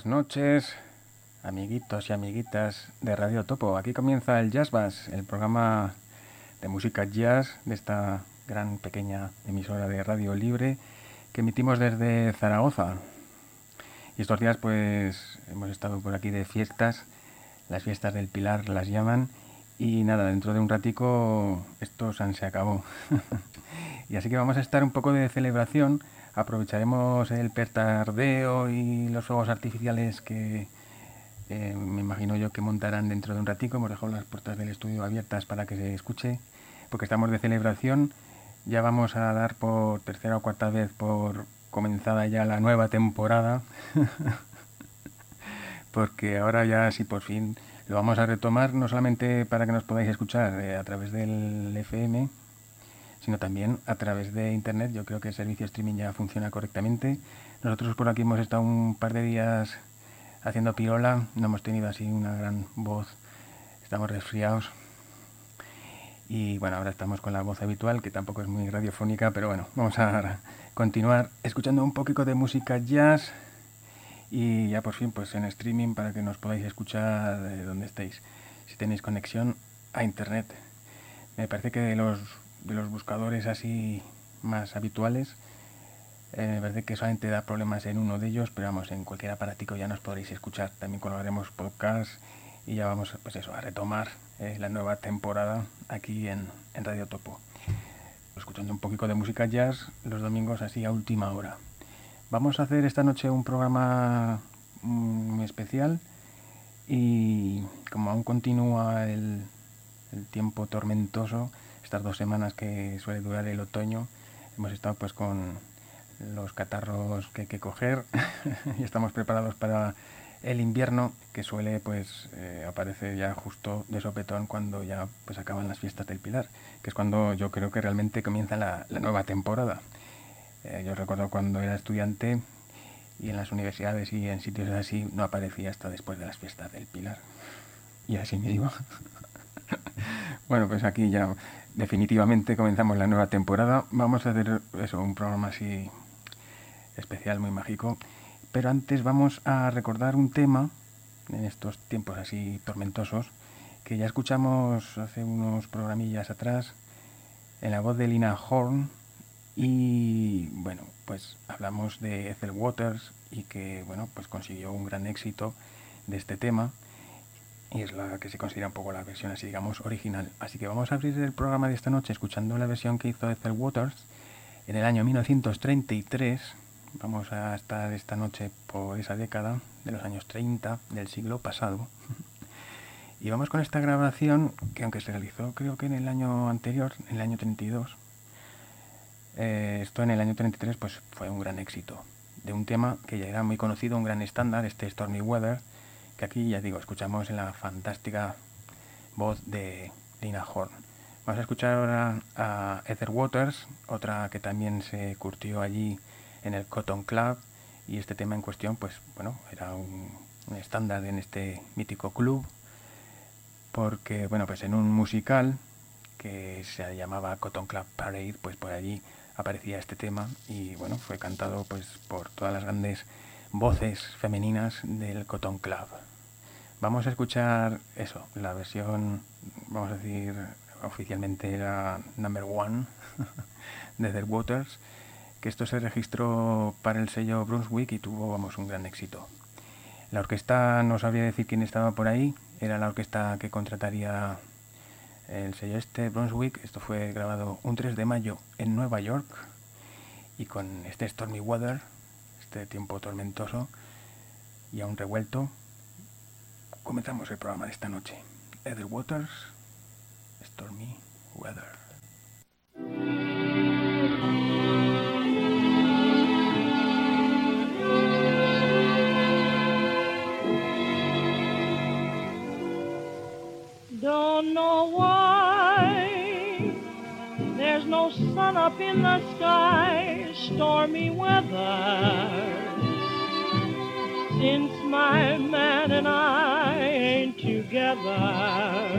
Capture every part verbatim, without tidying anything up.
buenas noches, amiguitos y amiguitas de Radio Topo. Aquí comienza el Jazz Bass, el programa de música jazz de esta gran pequeña emisora de radio libre que emitimos desde Zaragoza. Y estos días pues hemos estado por aquí de fiestas, las fiestas del Pilar las llaman, y nada, dentro de un ratico esto se acabó. Y así que vamos a estar un poco de celebración. Aprovecharemos el petardeo y los fuegos artificiales que eh, me imagino yo que montarán dentro de un ratico. Hemos dejado las puertas del estudio abiertas para que se escuche, porque estamos de celebración. Ya vamos a dar por tercera o cuarta vez por comenzada ya la nueva temporada. Porque ahora ya sí por fin lo vamos a retomar, no solamente para que nos podáis escuchar eh, a través del F M, sino también a través de internet. Yo creo que el servicio streaming ya funciona correctamente. Nosotros por aquí hemos estado un par de días haciendo pirola, no hemos tenido así una gran voz, estamos resfriados. Y bueno, ahora estamos con la voz habitual, que tampoco es muy radiofónica, pero bueno, vamos a continuar escuchando un poquito de música jazz y ya por fin pues en streaming para que nos podáis escuchar de donde estéis, si tenéis conexión a internet. Me parece que de los de los buscadores así más habituales, eh, me parece que solamente da problemas en uno de ellos, pero vamos, en cualquier aparatico ya nos podréis escuchar. También colgaremos podcast y ya vamos pues eso, a retomar eh, la nueva temporada aquí en, en Radio Topo, escuchando un poquito de música jazz los domingos así a última hora. Vamos a hacer esta noche un programa muy especial y como aún continúa el, el tiempo tormentoso, estas dos semanas que suele durar el otoño, hemos estado pues con los catarros que hay que coger y estamos preparados para el invierno, que suele pues eh, aparecer ya justo de sopetón cuando ya pues acaban las fiestas del Pilar, que es cuando yo creo que realmente comienza la, la nueva temporada. Eh, yo recuerdo cuando era estudiante y en las universidades y en sitios así no aparecía hasta después de las fiestas del Pilar. Y así me iba. Bueno, pues aquí ya definitivamente comenzamos la nueva temporada. Vamos a hacer eso, un programa así especial, muy mágico. Pero antes vamos a recordar un tema en estos tiempos así tormentosos que ya escuchamos hace unos programillas atrás en la voz de Lina Horne. Y bueno, pues hablamos de Ethel Waters y que bueno, pues consiguió un gran éxito de este tema. Y es la que se considera un poco la versión así, digamos, original. Así que vamos a abrir el programa de esta noche escuchando la versión que hizo Ethel Waters en el año mil novecientos treinta y tres. Vamos a estar esta noche por esa década de los años treinta del siglo pasado. Y vamos con esta grabación que, aunque se realizó creo que en el año anterior, en el año treinta y dos, eh, esto en el año treinta y tres pues fue un gran éxito de un tema que ya era muy conocido, un gran estándar, este Stormy Weather, que aquí, ya digo, escuchamos en la fantástica voz de Lina Horne. Vamos a escuchar ahora a Ethel Waters, otra que también se curtió allí en el Cotton Club, y este tema en cuestión, pues bueno, era un, un estándar en este mítico club, porque bueno, pues en un musical que se llamaba Cotton Club Parade, pues por allí aparecía este tema y bueno, fue cantado pues por todas las grandes voces femeninas del Cotton Club. Vamos a escuchar eso, la versión, vamos a decir, oficialmente la number one de The Waters, que esto se registró para el sello Brunswick y tuvo, vamos, un gran éxito. La orquesta, no sabría decir quién estaba por ahí, era la orquesta que contrataría el sello este, Brunswick. Esto fue grabado un tres de mayo en Nueva York y con este Stormy Weather, este tiempo tormentoso y aún revuelto, comenzamos el programa de esta noche. Ethel Waters, Stormy Weather. Don't know why there's no sun up in the sky, stormy weather. Since my man and I ain't together,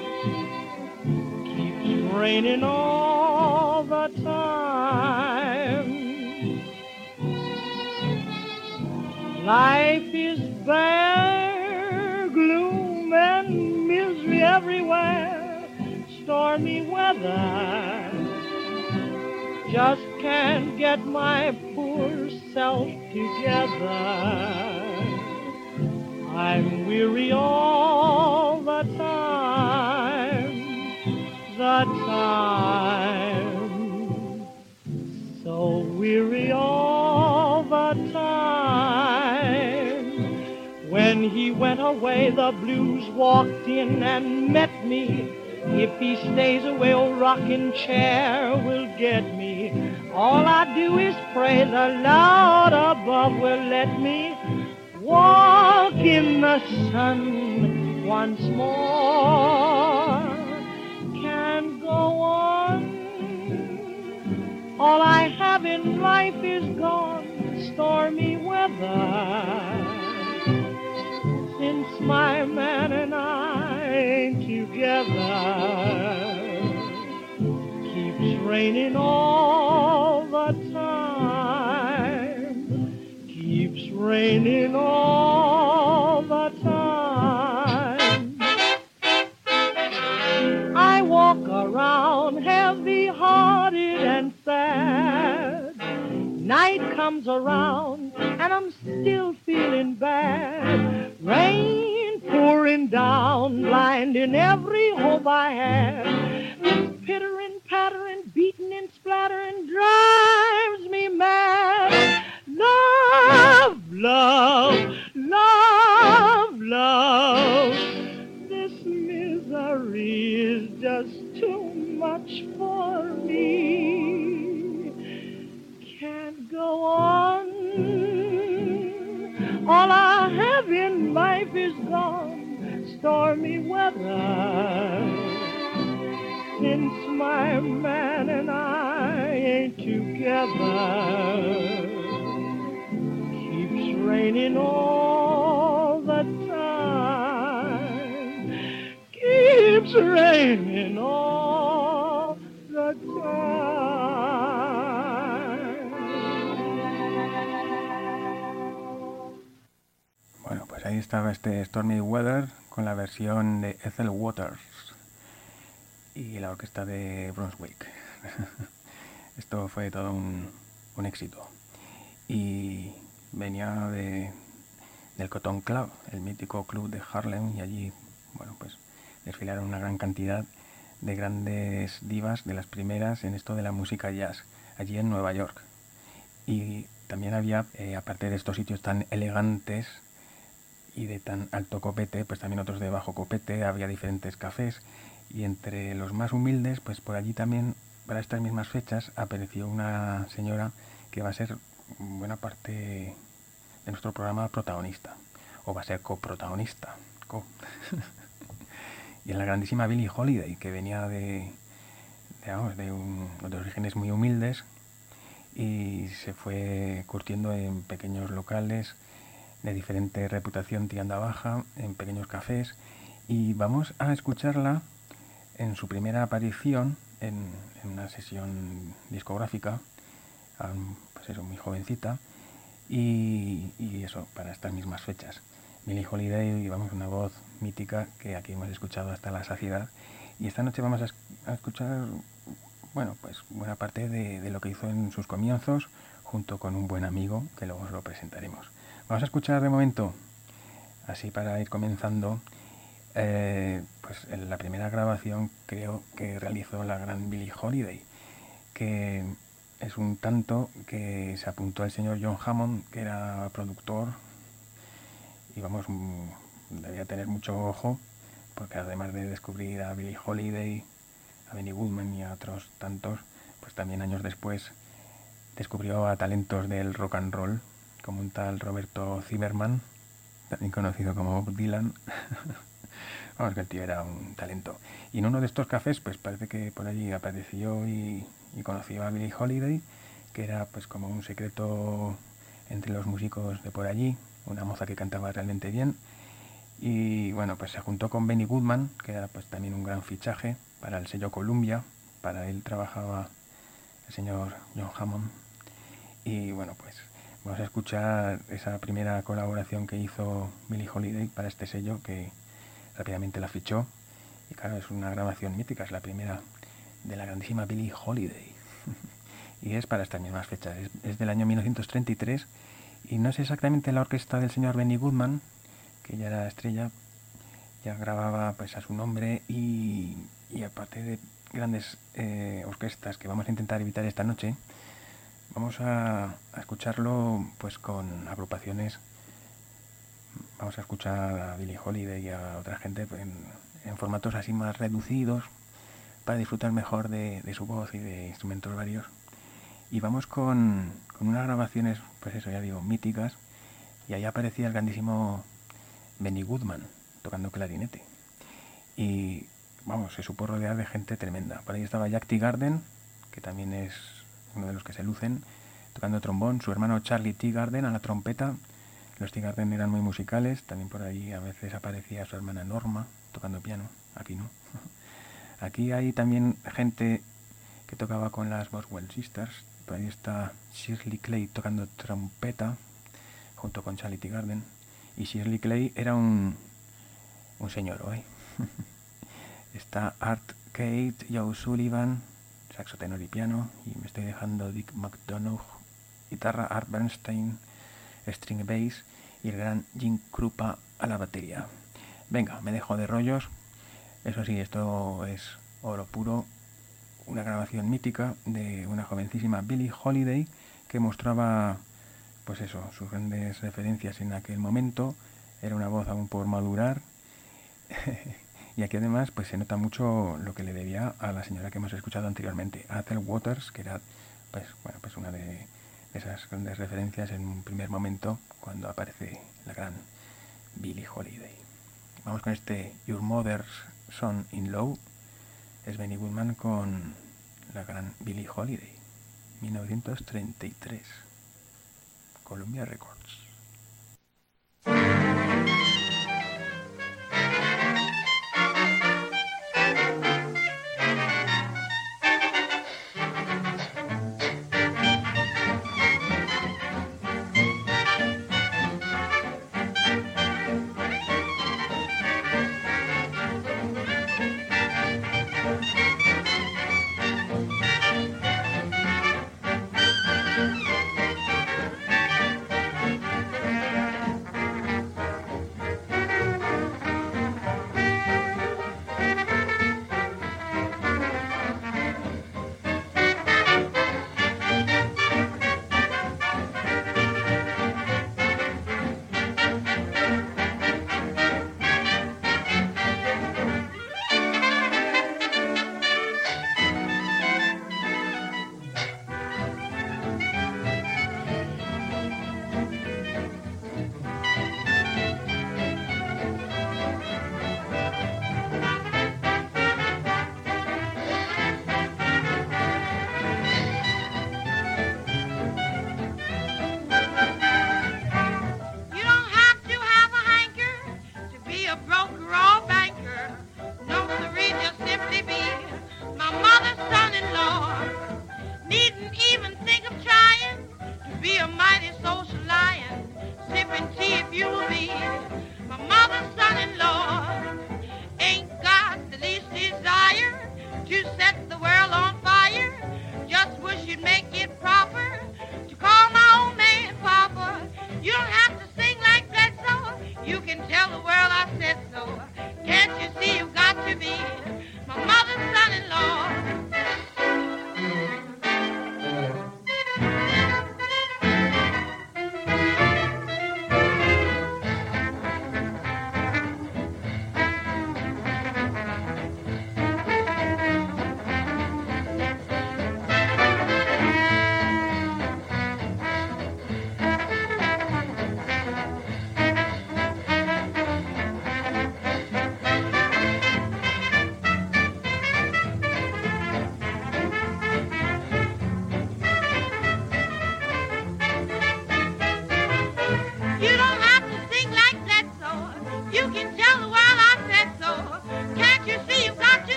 keeps raining all the time. Life is despair, gloom and misery everywhere, stormy weather. Just can't get my poor self together. I'm weary all the time, the time, so weary all the time. When he went away, the blues walked in and met me. If he stays away, old rocking chair will get me. All I do is pray the Lord above will let me walk in the sun once more. Can't go on. All I have in life is gone, stormy weather. Since my man and I ain't together, keeps raining all the time, keeps raining all the time. I walk around heavy-hearted and sad. Night comes around and I'm still feeling bad. Rain pouring down, blinding every hope I had. This pittering, pattering, beating and splattering drives me mad. Love, love, love, love. This misery is just too much for me. Can't go on. All I have in life is gone, stormy weather. Since my man and I ain't together, keeps raining all the time, keeps raining all the time. Bueno, pues ahí estaba este Stormy Weather con la versión de Ethel Waters y la orquesta de Brunswick. Esto fue todo un, un éxito. Y venía de, del Cotton Club, el mítico club de Harlem, y allí, bueno, pues desfilaron una gran cantidad de grandes divas, de las primeras en esto de la música jazz, allí en Nueva York. Y también había, eh, aparte de estos sitios tan elegantes y de tan alto copete, pues también otros de bajo copete, había diferentes cafés, y entre los más humildes, pues por allí también, para estas mismas fechas, apareció una señora que va a ser buena parte de nuestro programa protagonista, o va a ser coprotagonista, co. Y es la grandísima Billie Holiday, que venía de, de, vamos, de, un, de orígenes muy humildes y se fue curtiendo en pequeños locales de diferente reputación tirando baja, en pequeños cafés, y vamos a escucharla en su primera aparición en, en una sesión discográfica, um, pues eso, muy jovencita, y, y eso, para estas mismas fechas. Billie Holiday, vamos, una voz mítica que aquí hemos escuchado hasta la saciedad, y esta noche vamos a, a escuchar, bueno, pues buena parte de, de lo que hizo en sus comienzos, junto con un buen amigo, que luego os lo presentaremos. Vamos a escuchar de momento, así para ir comenzando, eh, pues en la primera grabación creo que realizó la gran Billie Holiday, que es un tanto que se apuntó el señor John Hammond, que era productor, y vamos, debía tener mucho ojo, porque además de descubrir a Billie Holiday, a Benny Goodman y a otros tantos, pues también años después descubrió a talentos del rock and roll, como un tal Roberto Zimmerman, también conocido como Bob Dylan. Vamos, que el tío era un talento. Y en uno de estos cafés, pues parece que por allí apareció y, y conoció a Billie Holiday, que era pues como un secreto entre los músicos de por allí, una moza que cantaba realmente bien. Y bueno, pues se juntó con Benny Goodman, que era pues también un gran fichaje para el sello Columbia. Para él trabajaba el señor John Hammond. Y bueno, pues Vamos a escuchar esa primera colaboración que hizo Billie Holiday para este sello, que rápidamente la fichó. Y claro, es una grabación mítica, es la primera de la grandísima Billie Holiday. Y es para estas mismas fechas, es, es del año mil novecientos treinta y tres, y no es exactamente la orquesta del señor Benny Goodman, que ya era estrella, ya grababa pues a su nombre, y, y aparte de grandes eh, orquestas que vamos a intentar evitar esta noche, vamos a, a escucharlo pues con agrupaciones. Vamos a escuchar a Billie Holiday y a otra gente en, en formatos así más reducidos, para disfrutar mejor de, de su voz y de instrumentos varios. Y vamos con, con unas grabaciones, pues eso, ya digo, míticas, y ahí aparecía el grandísimo Benny Goodman tocando clarinete. Y vamos, se supo rodear de gente tremenda. Por ahí estaba Jack Teagarden, que también es uno de los que se lucen, tocando trombón, su hermano Charlie Teagarden a la trompeta. Los Teagarden eran muy musicales, también por ahí a veces aparecía su hermana Norma tocando piano, aquí no. Aquí hay también gente que tocaba con las Boswell Sisters. Por ahí está Shirley Clay tocando trompeta junto con Charlie Teagarden. Y Shirley Clay era un, un señor hoy. Está Art Kate, Joe Sullivan, saxo tenor y piano. Y me estoy dejando Dick McDonough, guitarra, Art Bernstein, string bass, y el gran Jim Krupa a la batería. Venga, me dejo de rollos. Eso sí, esto es oro puro. Una grabación mítica de una jovencísima Billie Holiday, que mostraba, pues eso, sus grandes referencias en aquel momento. Era una voz aún por madurar. Y aquí además pues se nota mucho lo que le debía a la señora que hemos escuchado anteriormente, Ethel Waters, que era pues bueno pues una de, de esas grandes referencias en un primer momento cuando aparece la gran Billie Holiday. Vamos con este Your Mother's Son in Law. Es Benny Goodman con la gran Billie Holiday, mil novecientos treinta y tres, Columbia Records.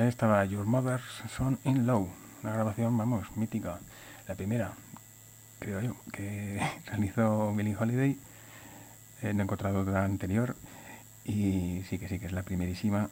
ahí estaba Your Mother's Son-in-Law, una grabación, vamos, mítica, la primera, creo yo, que realizó Billie Holiday. Eh, no he encontrado otra anterior y sí que sí que es la primerísima.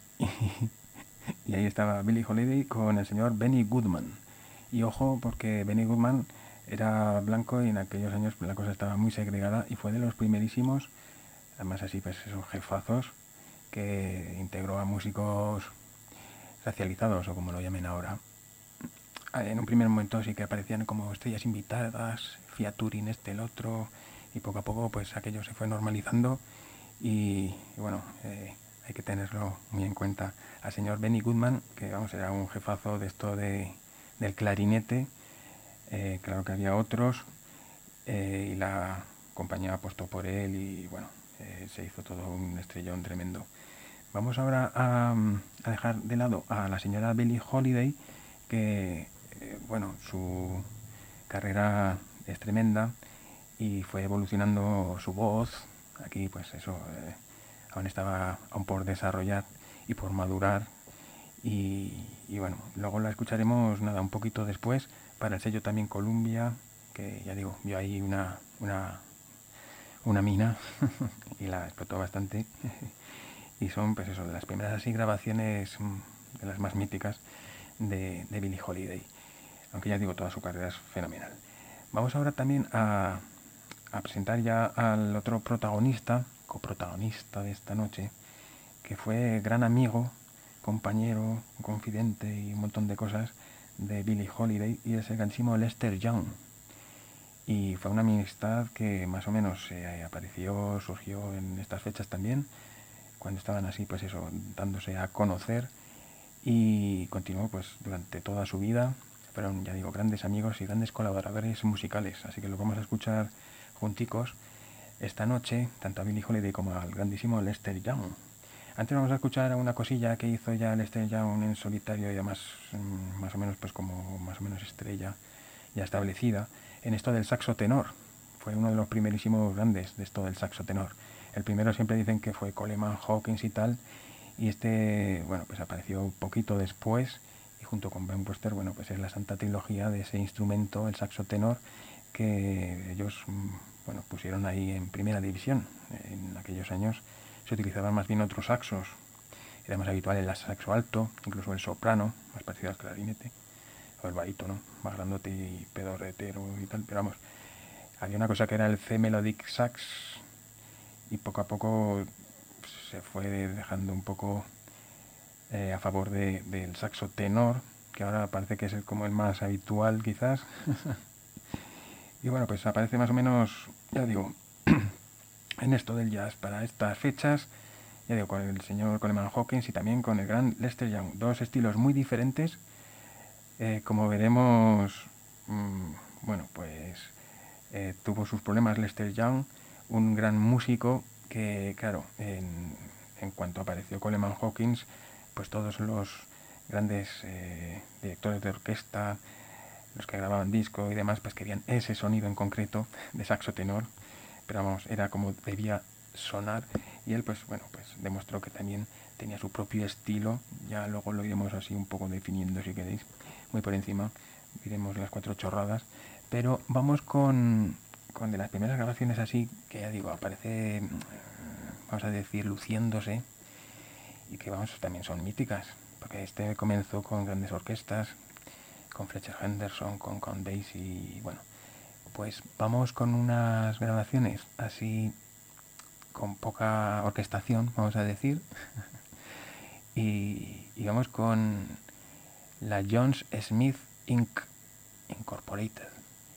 Y ahí estaba Billie Holiday con el señor Benny Goodman. Y ojo, porque Benny Goodman era blanco y en aquellos años la cosa estaba muy segregada y fue de los primerísimos, además así pues esos jefazos, que integró a músicos racializados o como lo llamen ahora. En un primer momento sí que aparecían como estrellas invitadas, featuring este, el otro, y poco a poco pues aquello se fue normalizando y, y bueno, eh, hay que tenerlo muy en cuenta. Al señor Benny Goodman, que vamos, era un jefazo de esto de, del clarinete, eh, claro que había otros, eh, y la compañía apostó por él y bueno, eh, se hizo todo un estrellón tremendo. Vamos ahora a, a dejar de lado a la señora Billie Holiday, que eh, bueno, su carrera es tremenda y fue evolucionando su voz. Aquí pues eso eh, aún estaba aún por desarrollar y por madurar y, y bueno, luego la escucharemos nada un poquito después para el sello también Columbia, que ya digo, vio ahí una una, una mina y la explotó bastante. Y son pues eso, de las primeras así grabaciones, de las más míticas de, de Billie Holiday, aunque ya digo, toda su carrera es fenomenal. Vamos ahora también a, a presentar ya al otro protagonista, coprotagonista de esta noche, que fue gran amigo, compañero, confidente y un montón de cosas de Billie Holiday, y es el grandísimo Lester Young. Y fue una amistad que más o menos eh, apareció, surgió en estas fechas también, cuando estaban así, pues eso, dándose a conocer, y continuó pues durante toda su vida. Fueron, ya digo, grandes amigos y grandes colaboradores musicales, así que lo vamos a escuchar junticos esta noche, tanto a Billie Holiday como al grandísimo Lester Young. Antes vamos a escuchar una cosilla que hizo ya Lester Young en solitario, y además más o menos pues como más o menos estrella ya establecida en esto del saxo tenor. Fue uno de los primerísimos grandes de esto del saxo tenor. El primero siempre dicen que fue Coleman Hawkins y tal, y este, bueno, pues apareció un poquito después, y junto con Ben Webster, bueno, pues es la santa trilogía de ese instrumento, el saxo tenor, que ellos, bueno, pusieron ahí en primera división. En aquellos años se utilizaban más bien otros saxos, era más habitual el saxo alto, incluso el soprano, más parecido al clarinete, o el barítono, más grandote y pedorretero y tal, pero vamos, había una cosa que era el C melodic sax, y poco a poco se fue dejando un poco eh, a favor de, del saxo tenor, que ahora parece que es el, como el más habitual quizás. Y bueno, pues aparece más o menos, ya digo, en esto del jazz para estas fechas, ya digo, con el señor Coleman Hawkins y también con el gran Lester Young, dos estilos muy diferentes. Eh, como veremos, mmm, bueno, pues eh, tuvo sus problemas Lester Young, un gran músico que, claro, en, en cuanto apareció Coleman Hawkins, pues todos los grandes eh, directores de orquesta, los que grababan disco y demás, pues querían ese sonido en concreto de saxo tenor, pero vamos, era como debía sonar, y él pues bueno, pues demostró que también tenía su propio estilo. Ya luego lo iremos así un poco definiendo si queréis, muy por encima, diremos las cuatro chorradas, pero vamos con con de las primeras grabaciones así, que ya digo, aparece, vamos a decir, luciéndose, y que vamos, también son míticas, porque este comenzó con grandes orquestas, con Fletcher Henderson, con Count Basie, y bueno, pues vamos con unas grabaciones así, con poca orquestación, vamos a decir, y, y vamos con la Jones Smith Incorporated, Incorporated,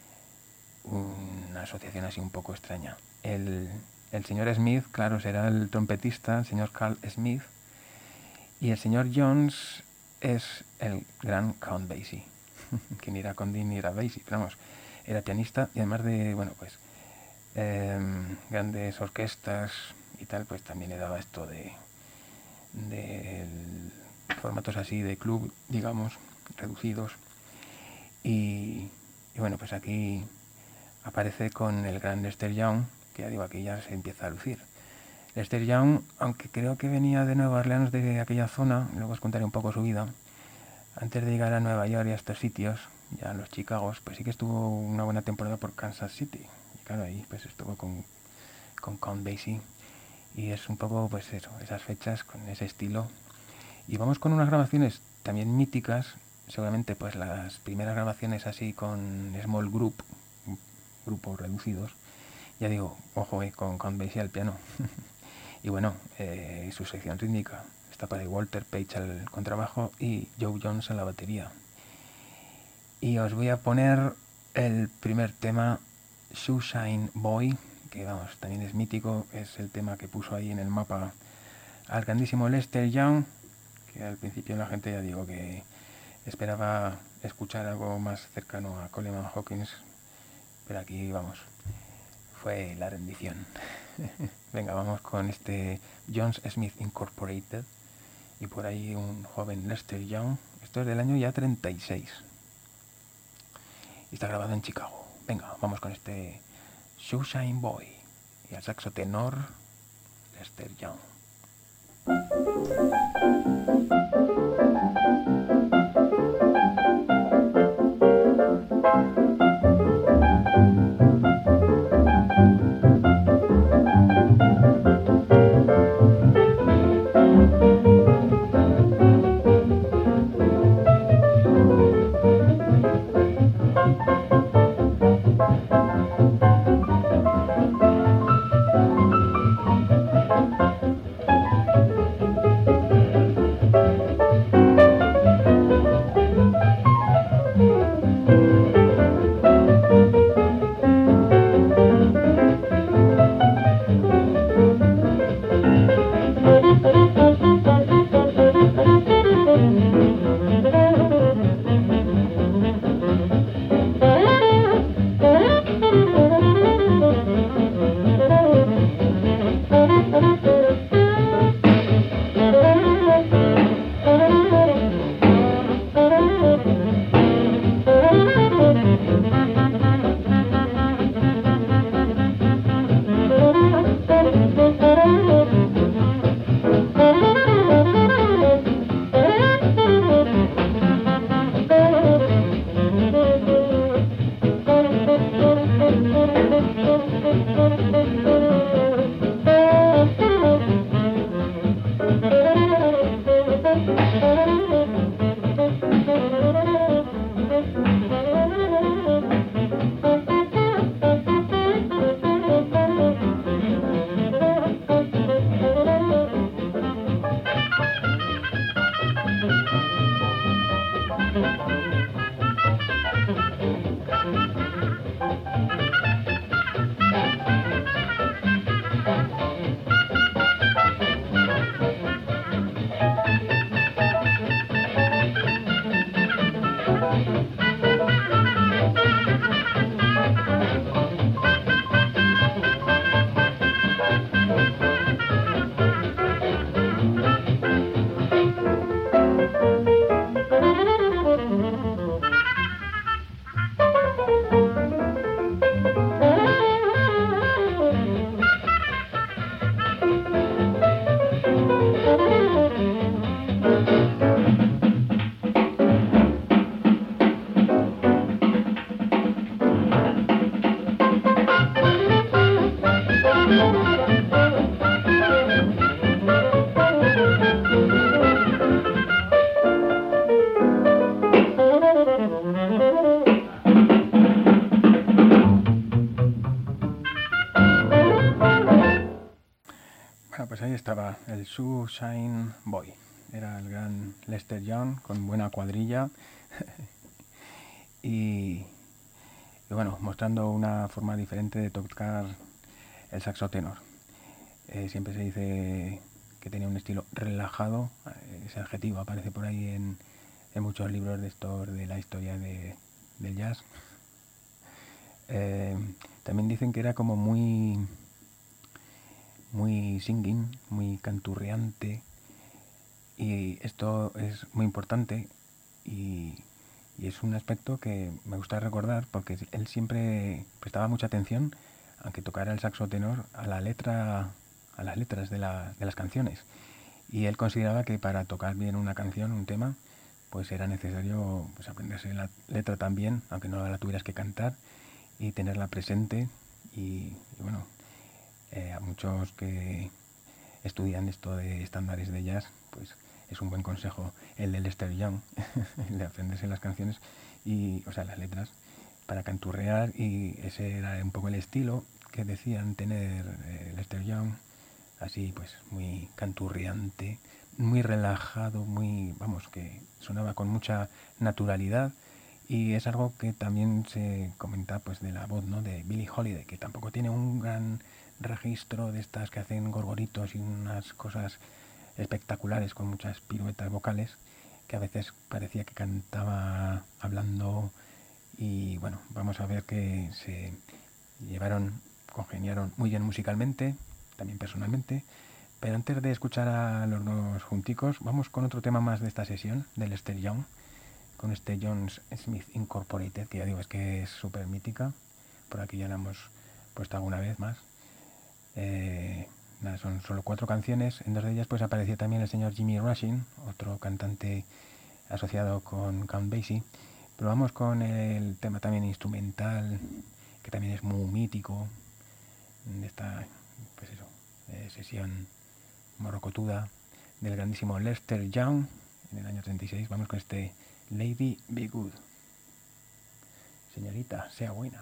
una asociación así un poco extraña. El, el señor Smith, claro, será el trompetista, el señor Carl Smith, y el señor Jones es el gran Count Basie, que ni era Conde ni era Basie, pero vamos, era pianista, y además de, bueno, pues eh, grandes orquestas y tal, pues también le daba esto de, de formatos así de club, digamos, reducidos, y, y bueno, pues aquí aparece con el gran Lester Young, que ya digo, aquí ya se empieza a lucir. Lester Young, aunque creo que venía de Nueva Orleans, de aquella zona, luego os contaré un poco su vida, antes de llegar a Nueva York y a estos sitios, ya los Chicagos, pues sí que estuvo una buena temporada por Kansas City. Y claro, ahí pues estuvo con, con Count Basie. Y es un poco, pues eso, esas fechas con ese estilo. Y vamos con unas grabaciones también míticas, seguramente pues las primeras grabaciones así con small group, grupos reducidos. Ya digo, ojo, eh, con Count Basie al piano. Y bueno, eh, su sección rítmica está para Walter Page al contrabajo y Joe Jones a la batería. Y os voy a poner el primer tema, Shoeshine Boy, que vamos, también es mítico, es el tema que puso ahí en el mapa al grandísimo Lester Young, que al principio la gente, ya digo, que esperaba escuchar algo más cercano a Coleman Hawkins, pero aquí vamos, fue la rendición. Venga, vamos con este Jones Smith Incorporated y por ahí un joven Lester Young. Esto es del año ya treinta y seis y está grabado en Chicago. Venga, vamos con este Shoeshine Boy y al saxo tenor Lester Young. Estaba el Shoeshine Boy, era el gran Lester Young con buena cuadrilla y, y bueno, mostrando una forma diferente de tocar el saxo tenor. Eh, siempre se dice que tenía un estilo relajado, ese adjetivo aparece por ahí en, en muchos libros de estos de la historia de, del jazz. Eh, también dicen que era como muy muy singing, muy canturreante, y esto es muy importante y, y es un aspecto que me gusta recordar porque él siempre prestaba mucha atención, aunque tocara el saxo tenor, a la letra, a las letras de, la, de las canciones, y él consideraba que para tocar bien una canción, un tema, pues era necesario pues aprenderse la letra también, aunque no la tuvieras que cantar, y tenerla presente. Y, y bueno, eh, a muchos que estudian esto de estándares de jazz, pues es un buen consejo el de Lester Young, el de aprenderse las canciones, y, o sea, las letras, para canturrear, y ese era un poco el estilo que decían tener eh, Lester Young, así pues muy canturreante, muy relajado, muy, vamos, que sonaba con mucha naturalidad. Y es algo que también se comenta pues de la voz, ¿no?, de Billie Holiday, que tampoco tiene un gran registro de estas que hacen gorgoritos y unas cosas espectaculares con muchas piruetas vocales, que a veces parecía que cantaba hablando. Y bueno, vamos a ver que se llevaron, congeniaron muy bien musicalmente, también personalmente. Pero antes de escuchar a los dos junticos, vamos con otro tema más de esta sesión, de Lester Young, con este Jones Smith Incorporated, que ya digo, es que es súper mítica. Por aquí ya la hemos puesto alguna vez más. Eh, nada, son solo cuatro canciones. En dos de ellas pues aparecía también el señor Jimmy Rushing, otro cantante asociado con Count Basie. Pero vamos con el tema también instrumental, que también es muy mítico, de esta, pues eso, eh, sesión morrocotuda del grandísimo Lester Young en el año treinta y seis. Vamos con este Lady Be Good. Señorita, sea buena.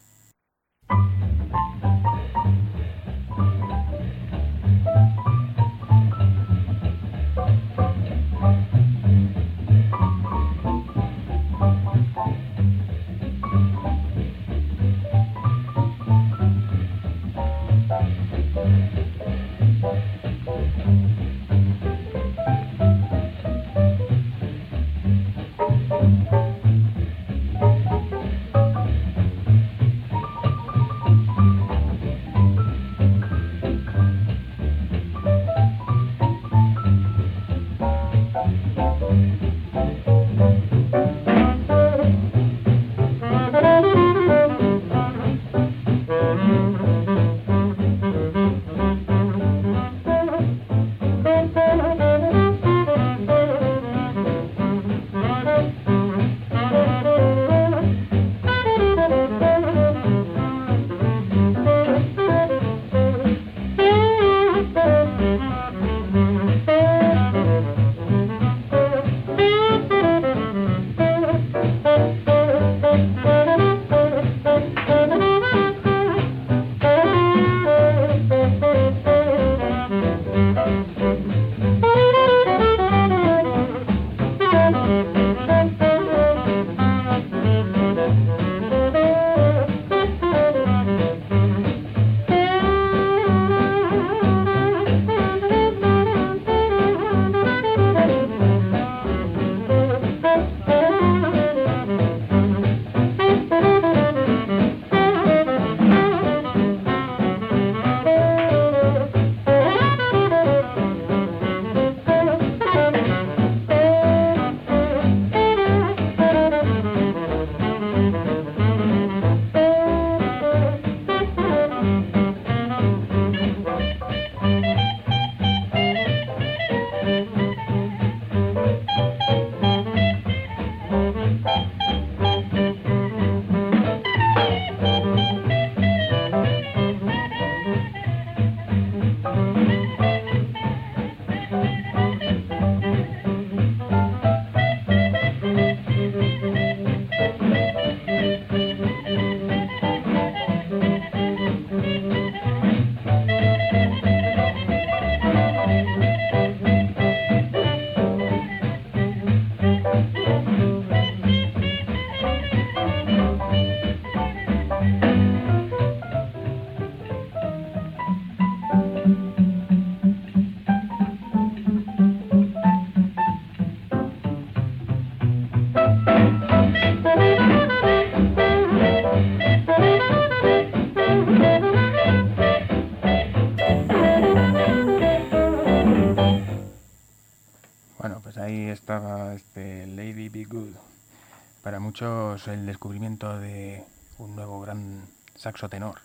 Estaba este Lady Be Good. Para muchos el descubrimiento de un nuevo gran saxo tenor.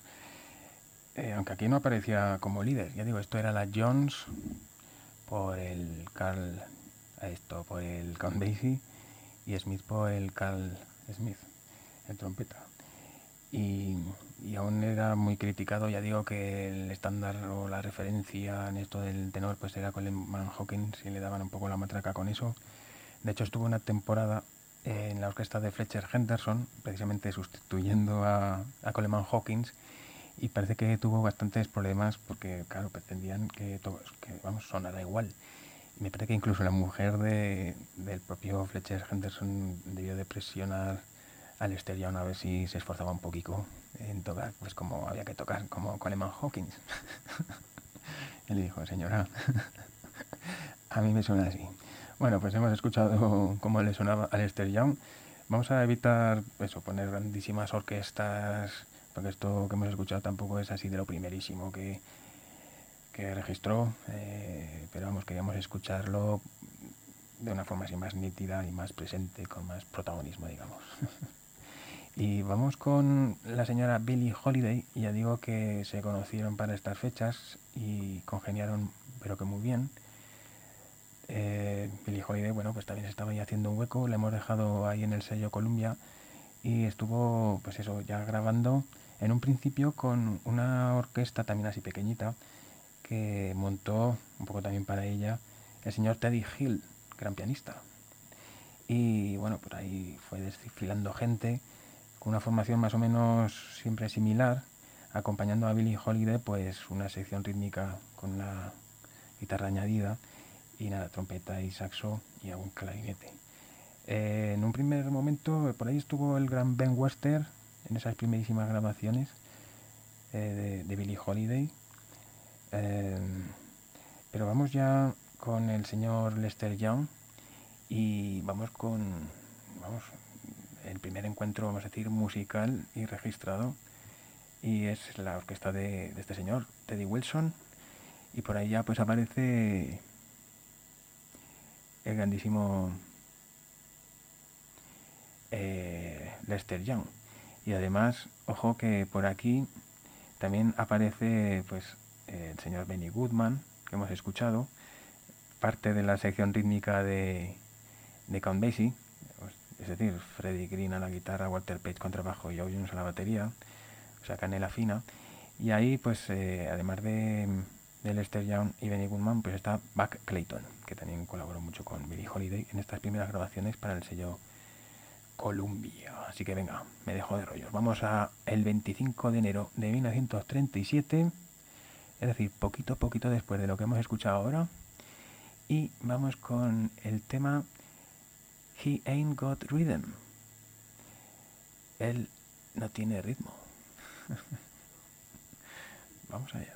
Eh, aunque aquí no aparecía como líder. Ya digo, esto era la Jones por el Carl, esto por el Count Basie, y Smith por el Carl Smith, el trompeta. Y, y aún era muy criticado, ya digo que el estándar o la referencia en esto del tenor pues era Coleman Hawkins y le daban un poco la matraca con eso. De hecho estuvo una temporada en la orquesta de Fletcher Henderson, precisamente sustituyendo a, a Coleman Hawkins, y parece que tuvo bastantes problemas porque claro, pretendían que, todo, que vamos, sonara igual. Y me parece que incluso la mujer de, del propio Fletcher Henderson debió de presionar al Lester Young a ver si se esforzaba un poquito en tocar, pues como había que tocar, como Coleman Hawkins. Él le dijo, señora, a mí me suena así. Bueno, pues hemos escuchado cómo le sonaba a Lester Young. Vamos a evitar eso, poner grandísimas orquestas, porque esto que hemos escuchado tampoco es así de lo primerísimo que, que registró, eh, pero vamos, queríamos escucharlo de una forma así más nítida y más presente, con más protagonismo, digamos. Y vamos con la señora Billie Holiday, y ya digo que se conocieron para estas fechas y congeniaron, pero que muy bien. Eh, Billie Holiday, bueno, pues también se estaba ya haciendo un hueco, la hemos dejado ahí en el sello Columbia y estuvo, pues eso, ya grabando en un principio con una orquesta también así pequeñita que montó, un poco también para ella, el señor Teddy Hill, gran pianista. Y bueno, por ahí fue desfilando gente con una formación más o menos siempre similar, acompañando a Billie Holiday, pues una sección rítmica con la guitarra añadida y nada, trompeta y saxo y algún clarinete. Eh, en un primer momento por ahí estuvo el gran Ben Webster en esas primerísimas grabaciones eh, de, de Billie Holiday, eh, pero vamos ya con el señor Lester Young y vamos con vamos el primer encuentro, vamos a decir, musical y registrado, y es la orquesta de, de este señor, Teddy Wilson, y por ahí ya pues aparece el grandísimo eh, Lester Young. Y además, ojo que por aquí también aparece pues el señor Benny Goodman, que hemos escuchado, parte de la sección rítmica de, de Count Basie, es decir, Freddie Green a la guitarra, Walter Page contrabajo y Joe Jones a la batería, o sea, canela fina. Y ahí, pues, eh, además de, de Lester Young y Benny Goodman, pues está Buck Clayton, que también colaboró mucho con Billie Holiday en estas primeras grabaciones para el sello Columbia. Así que venga, me dejo de rollos. Vamos a el veinticinco de enero de mil novecientos treinta y siete, es decir, poquito a poquito después de lo que hemos escuchado ahora, y vamos con el tema He Ain't Got Rhythm. Él no tiene ritmo. Vamos allá.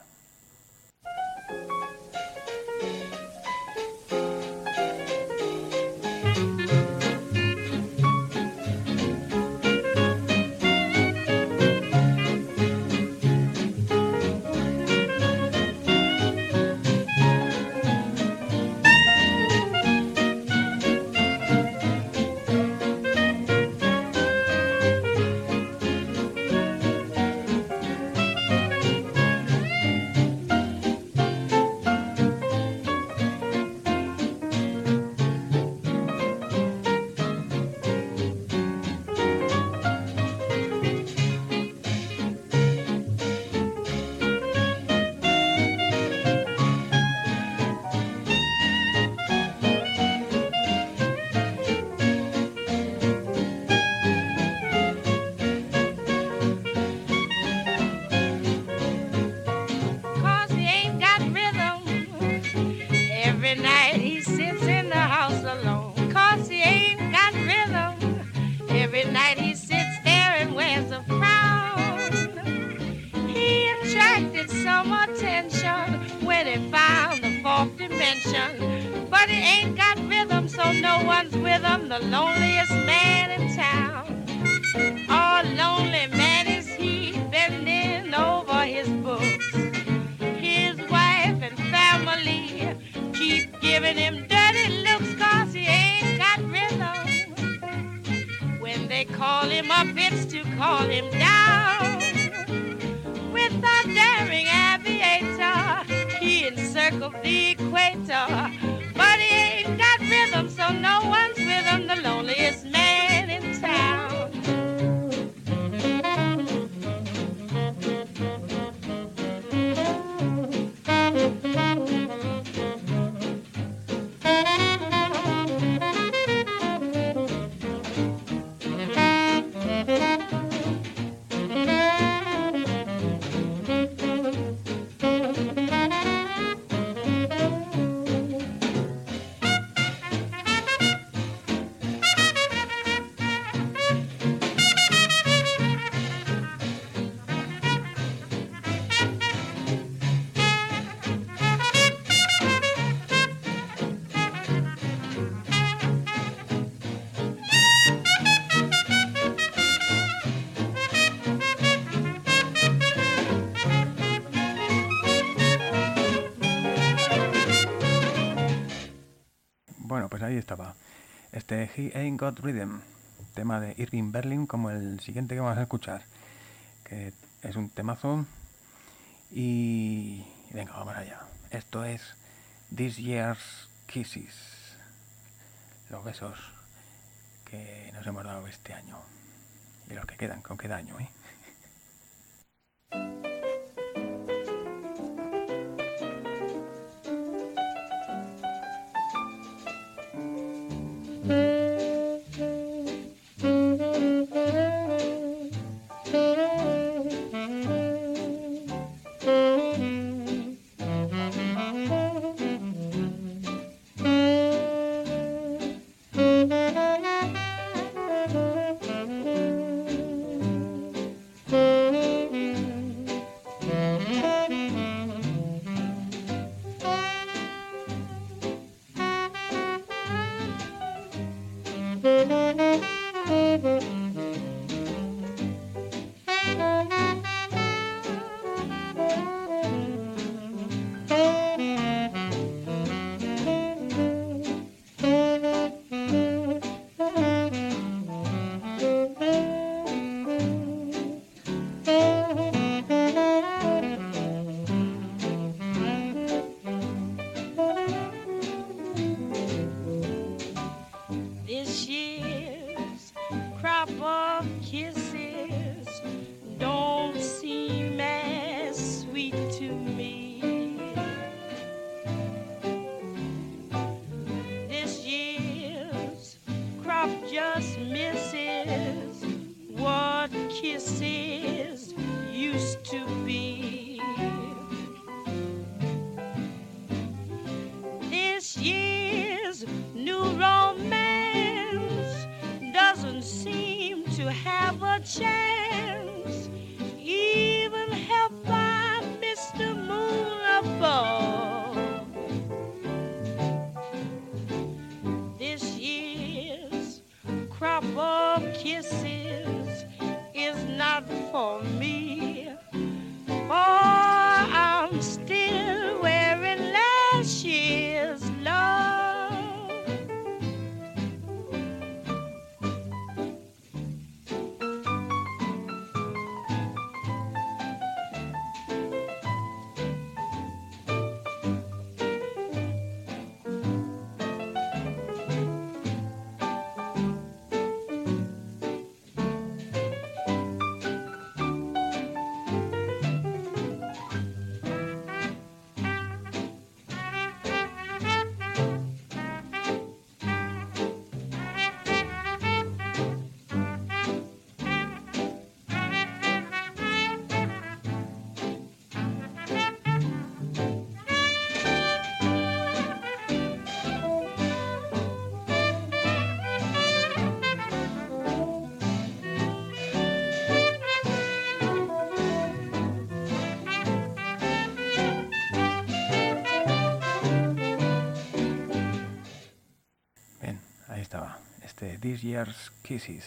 But he ain't got rhythm, so no one's with him. The loneliest man in town. Oh, lonely man is he, bending over his books. His wife and family keep giving him dirty looks, 'cause he ain't got rhythm. When they call him up, it's to call him down. With a daring aviator, he encircled the equator. But he ain't got rhythm, so no one's with him. The loneliest ahí estaba. Este He Ain't Got Rhythm, tema de Irving Berlin, como el siguiente que vamos a escuchar, que es un temazo. Y venga, vamos allá. Esto es This Year's Kisses, los besos que nos hemos dado este año y los que quedan, con qué año, ¿eh? This Year's Kisses,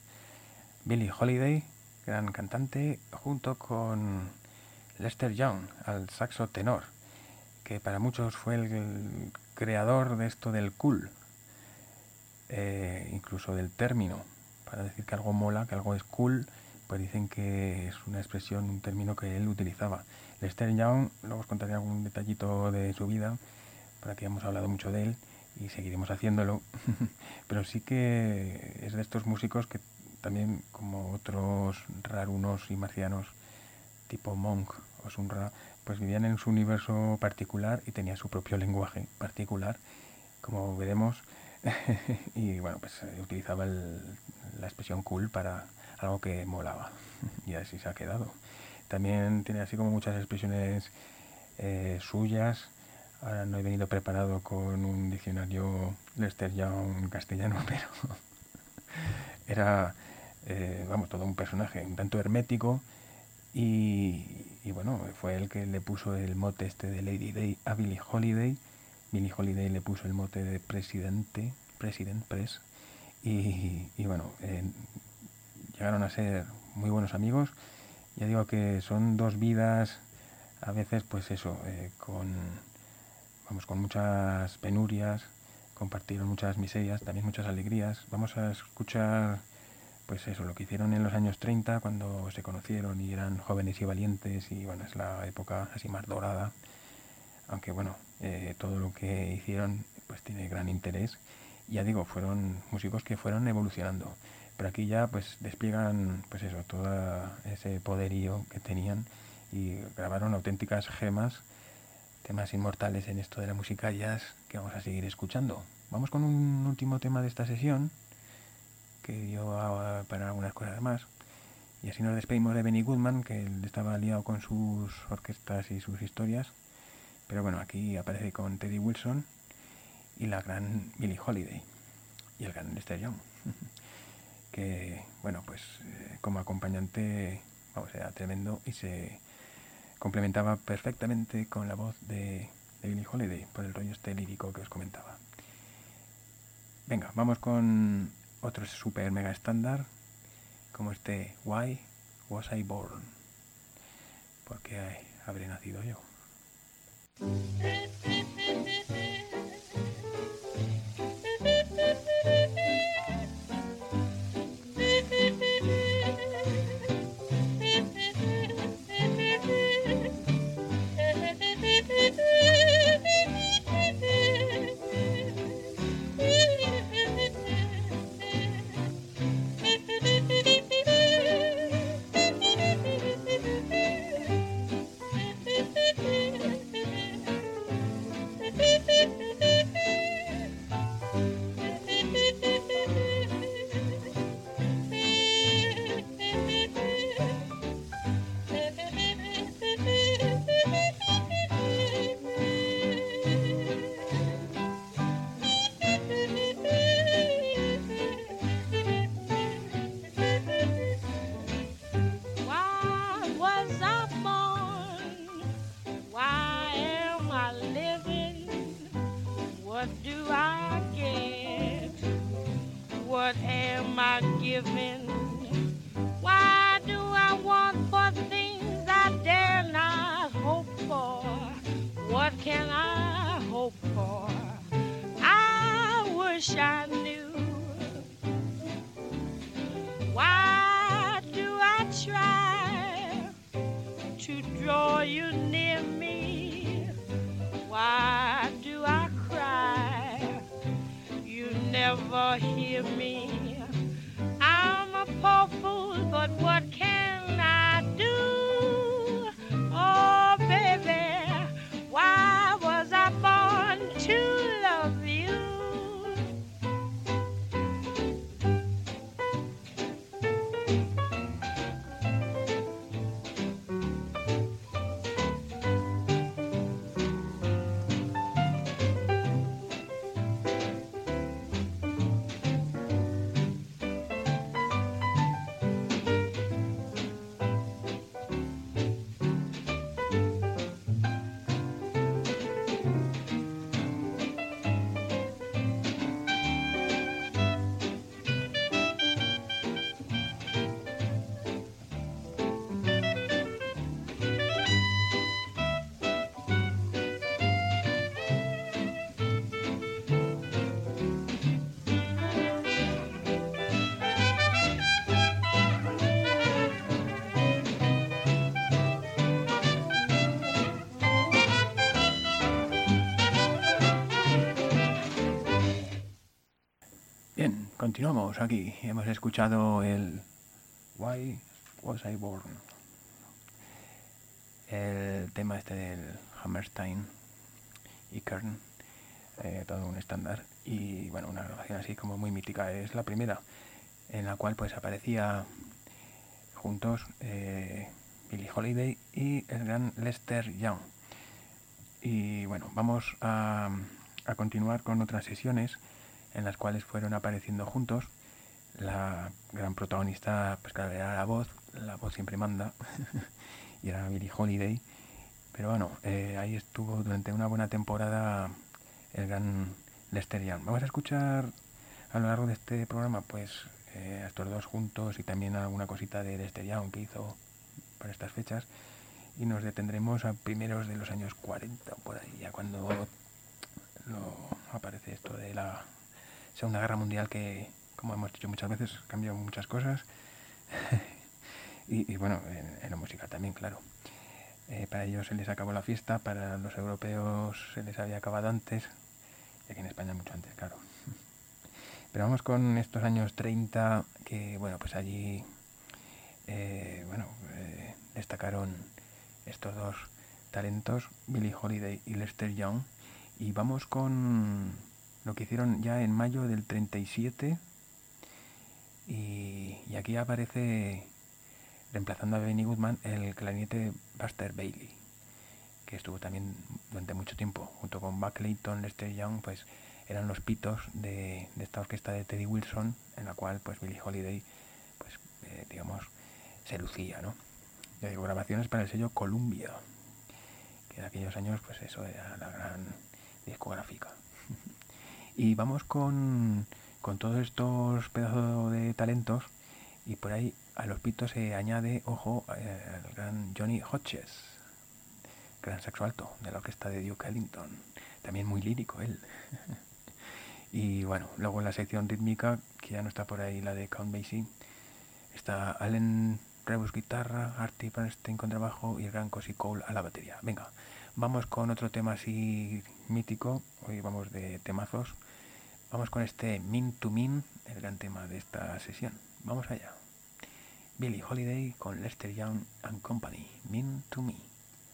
Billie Holiday, gran cantante, junto con Lester Young al saxo tenor, que para muchos fue el creador de esto del cool, eh, incluso del término, para decir que algo mola, que algo es cool, pues dicen que es una expresión, un término que él utilizaba. Lester Young, luego os contaré algún detallito de su vida, por aquí hemos hablado mucho de él, y seguiremos haciéndolo, pero sí que es de estos músicos que también, como otros rarunos y marcianos tipo Monk o Sun Ra, pues vivían en su universo particular y tenía su propio lenguaje particular, como veremos, y bueno, pues eh, utilizaba el, la expresión cool para algo que molaba, y así se ha quedado. También tiene así como muchas expresiones eh, suyas. Ahora no he venido preparado con un diccionario Lester Young castellano, pero era, eh, vamos, todo un personaje un tanto hermético y, y bueno, fue el que le puso el mote este de Lady Day a Billie Holiday. Billie Holiday le puso el mote de presidente, President Press, y, y bueno, eh, llegaron a ser muy buenos amigos. Ya digo que son dos vidas, a veces pues eso, eh, con... vamos, con muchas penurias, compartieron muchas miserias, también muchas alegrías. Vamos a escuchar, pues eso, lo que hicieron en los años treinta, cuando se conocieron y eran jóvenes y valientes, y bueno, es la época así más dorada, aunque bueno, eh, todo lo que hicieron pues tiene gran interés. Ya digo, fueron músicos que fueron evolucionando, pero aquí ya pues despliegan pues eso, todo ese poderío que tenían y grabaron auténticas gemas, temas inmortales en esto de la música jazz que vamos a seguir escuchando. Vamos con un último tema de esta sesión, que yo hago para algunas cosas más, y así nos despedimos de Benny Goodman, que él estaba liado con sus orquestas y sus historias, pero bueno, aquí aparece con Teddy Wilson y la gran Billie Holiday y el gran Lester Young, que bueno, pues eh, como acompañante, vamos, era tremendo y se complementaba perfectamente con la voz de, de Billie Holiday, por el rollo este lírico que os comentaba. Venga, vamos con otro super mega estándar, como este Why Was I Born? ¿Por qué habré nacido yo? Bien, continuamos aquí. Hemos escuchado el Why Was I Born, el tema este del Hammerstein y Kern, eh, todo un estándar, y bueno, una grabación así como muy mítica. Es la primera en la cual pues aparecía juntos eh, Billie Holiday y el gran Lester Young. Y bueno, vamos a, a continuar con otras sesiones en las cuales fueron apareciendo juntos. La gran protagonista, pues claro, era la voz, la voz siempre manda, y era Billie Holiday, pero bueno, eh, ahí estuvo durante una buena temporada el gran Lester Young. Vamos a escuchar a lo largo de este programa pues eh, a estos dos juntos y también alguna cosita de Lester Young que hizo para estas fechas, y nos detendremos a primeros de los años cuarenta, por ahí, ya cuando lo aparece esto de la Segunda Guerra Mundial que, como hemos dicho muchas veces, cambió muchas cosas. y, y bueno, en, en la música también, claro. Eh, para ellos se les acabó la fiesta, para los europeos se les había acabado antes, y aquí en España mucho antes, claro. Pero vamos con estos años treinta, que bueno, pues allí eh, bueno, eh, destacaron estos dos talentos, Billie Holiday y Lester Young, y vamos con lo que hicieron ya en mayo del treinta y siete, y, y aquí aparece, reemplazando a Benny Goodman, el clarinete Buster Bailey, que estuvo también durante mucho tiempo junto con Buck Layton. Lester Young pues eran los pitos de, de esta orquesta de Teddy Wilson, en la cual pues Billie Holiday pues eh, digamos se lucía, ¿no? Yo digo, grabaciones para el sello Columbia, que en aquellos años pues eso era la gran discográfica. Y vamos con, con todos estos pedazos de talentos, y por ahí a los pitos se añade, ojo, eh, el gran Johnny Hodges, gran saxo alto de la orquesta de Duke Ellington, también muy lírico él. Y bueno, luego en la sección rítmica, que ya no está por ahí la de Count Basie, está Allen Rebus guitarra, Artie Bernstein contrabajo y el gran Cozy Cole a la batería. Venga, vamos con otro tema así mítico, hoy vamos de temazos, vamos con este Mean to Mean, el gran tema de esta sesión. Vamos allá. Billie Holiday con Lester Young and Company, Mean to Me.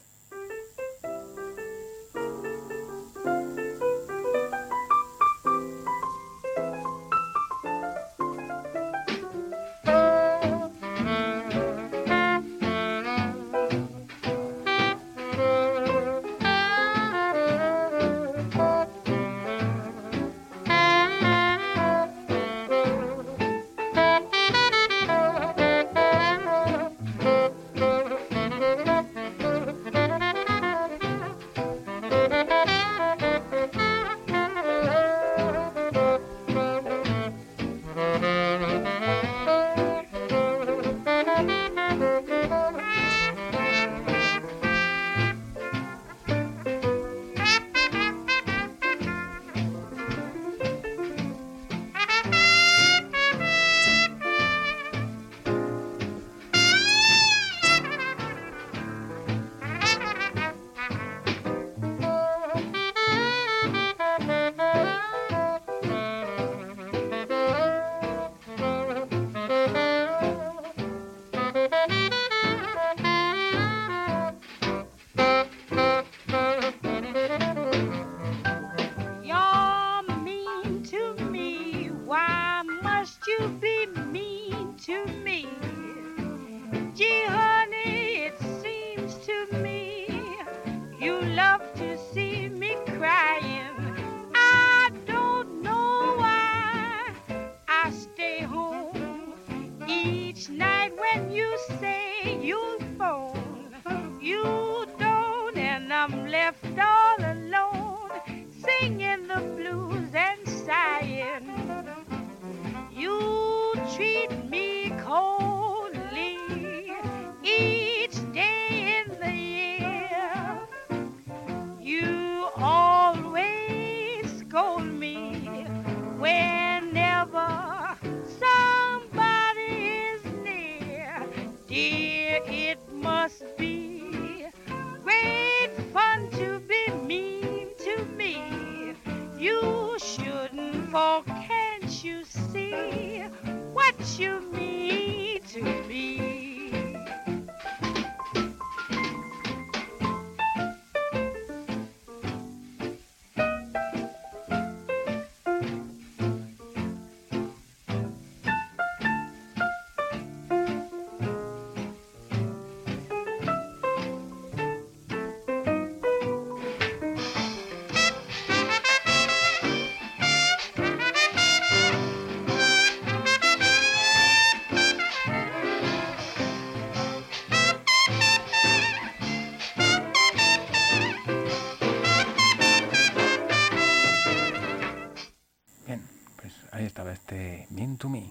Este Mean to Me.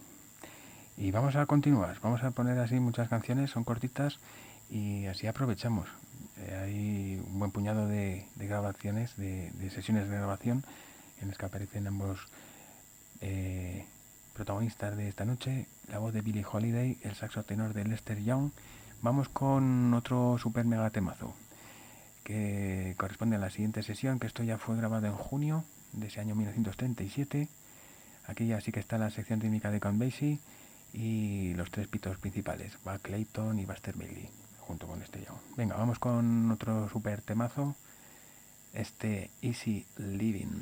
Y vamos a continuar, vamos a poner así muchas canciones, son cortitas y así aprovechamos. Eh, hay un buen puñado de, de grabaciones, de, de sesiones de grabación en los que aparecen ambos eh, protagonistas de esta noche, la voz de Billie Holiday, el saxo tenor de Lester Young. Vamos con otro super mega temazo que corresponde a la siguiente sesión, que esto ya fue grabado en junio de ese año mil novecientos treinta y siete. Aquí ya sí que está la sección rítmica de Count Basie y los tres pitos principales, Buck Clayton y Buster Bailey, junto con Lester Young. Venga, vamos con otro super temazo, este Easy Living.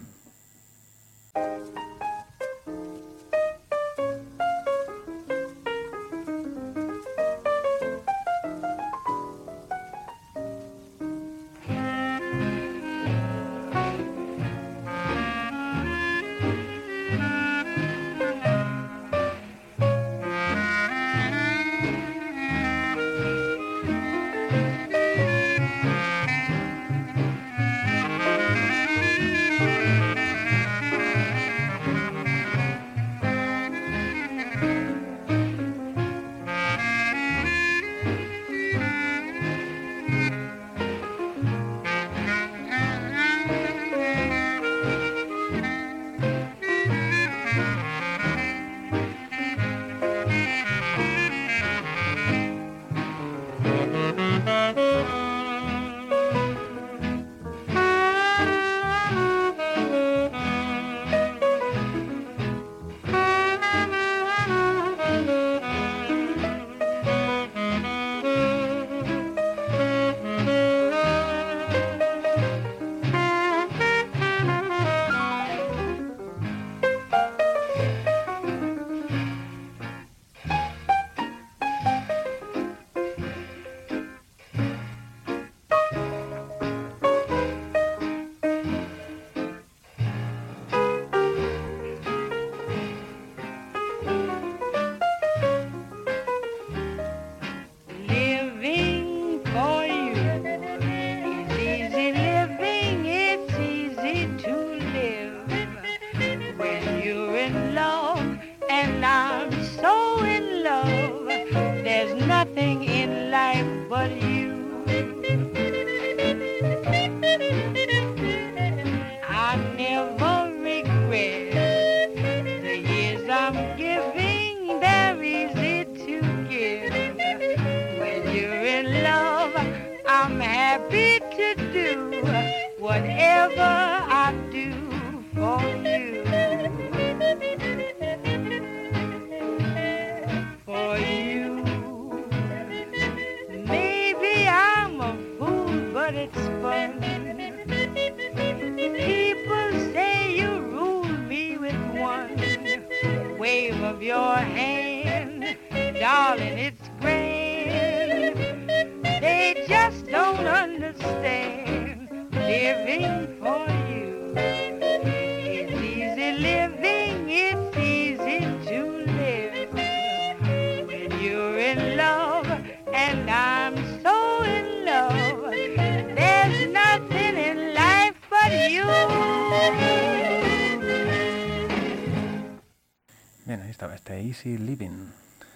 Bien, ahí estaba este Easy Living.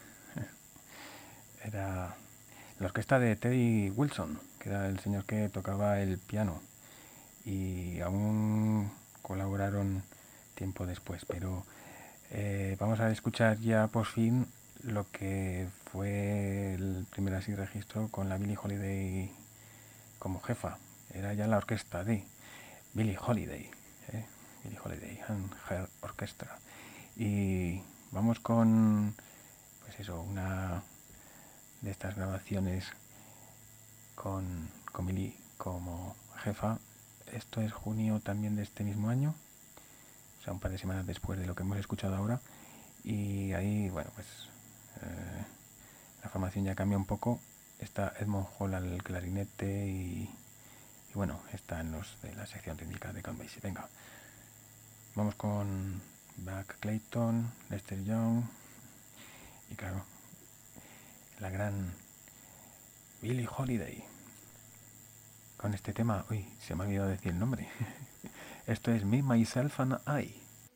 Era la orquesta de Teddy Wilson, que era el señor que tocaba el piano, y aún colaboraron tiempo después, pero eh, vamos a escuchar ya por fin lo que fue el primer así registro con la Billie Holiday como jefa. Era ya la orquesta de Billie Holiday, ¿eh? Billie Holiday and Her Orchestra. Y vamos con, pues eso, una de estas grabaciones con, con Billie como jefa. Esto es junio también de este mismo año, o sea, un par de semanas después de lo que hemos escuchado ahora. Y ahí, bueno, pues eh, la formación ya cambia un poco. Está Edmond Hall al clarinete y, y bueno, están los de la sección rítmica de Count Basie. Venga, vamos con Buck Clayton, Lester Young y claro, la gran Billie Holiday con este tema. Uy, se me ha olvidado decir el nombre. Esto es Me, Myself and I.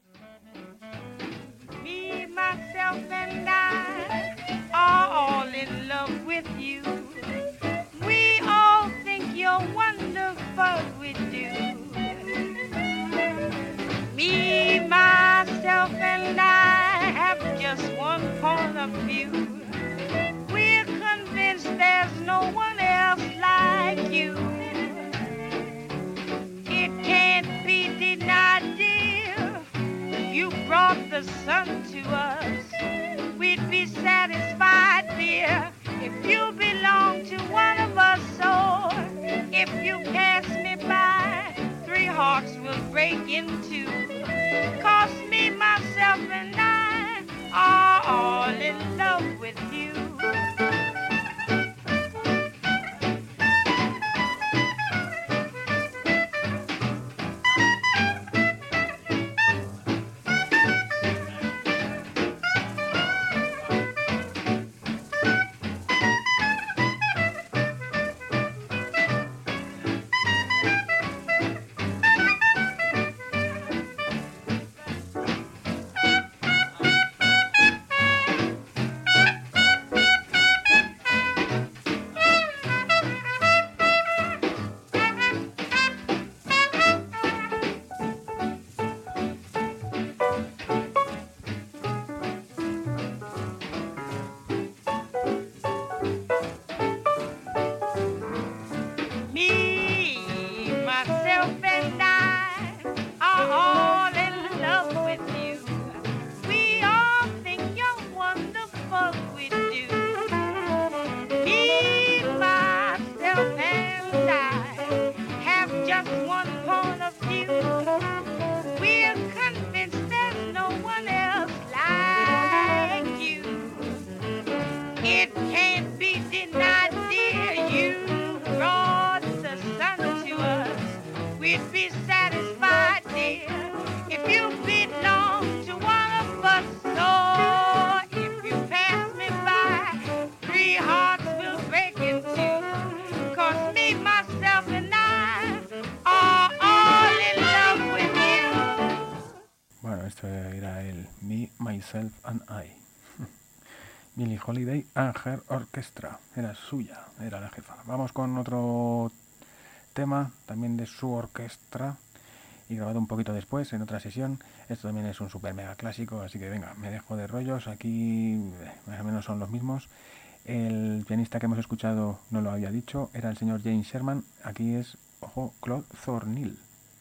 Me, myself and I are all in love with you. We all think you're wonderful, we do. the sun to us. We'd be satisfied, dear, if you belong to one of us. So if you pass me by, three hearts will break in two. 'Cause me, myself, and I are all in love with you. Myself and I. Billie Holiday and Her Orchestra. Era suya, era la jefa. Vamos con otro tema, también de su orquesta, y grabado un poquito después, en otra sesión. Esto también es un super mega clásico, así que venga, me dejo de rollos. Aquí más o menos son los mismos. El pianista que hemos escuchado no lo había dicho, era el señor James Sherman. Aquí es, ojo, Claude Thornhill.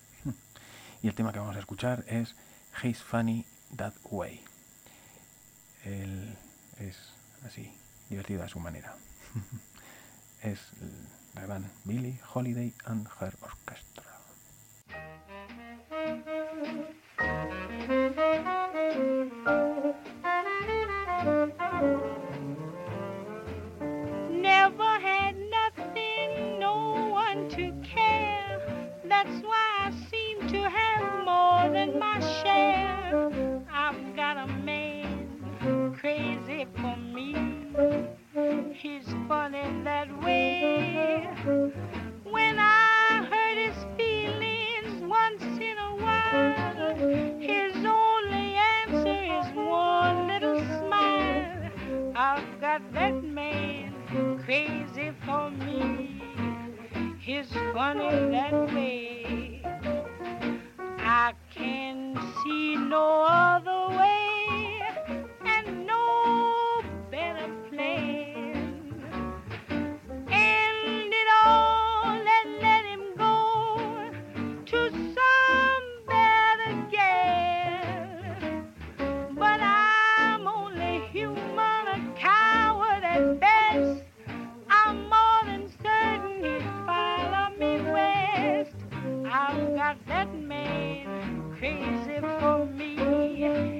Y el tema que vamos a escuchar es He's Funny That Way. Él es así, divertido a su manera. Es la gran Billie Holiday and Her Orchestra. Never had nothing, no one to care. That's why I seem to have more than my share. I've got a man crazy for me. He's funny that way. When I hurt his feelings once in a while, his only answer is one little smile. I've got that man crazy for me. He's funny that way. I can see no other way and no better plan. End it all and let him go to some better gal. But I'm only human, a coward at best. I'm more than certain he'd follow me west. I've got that man crazy for me.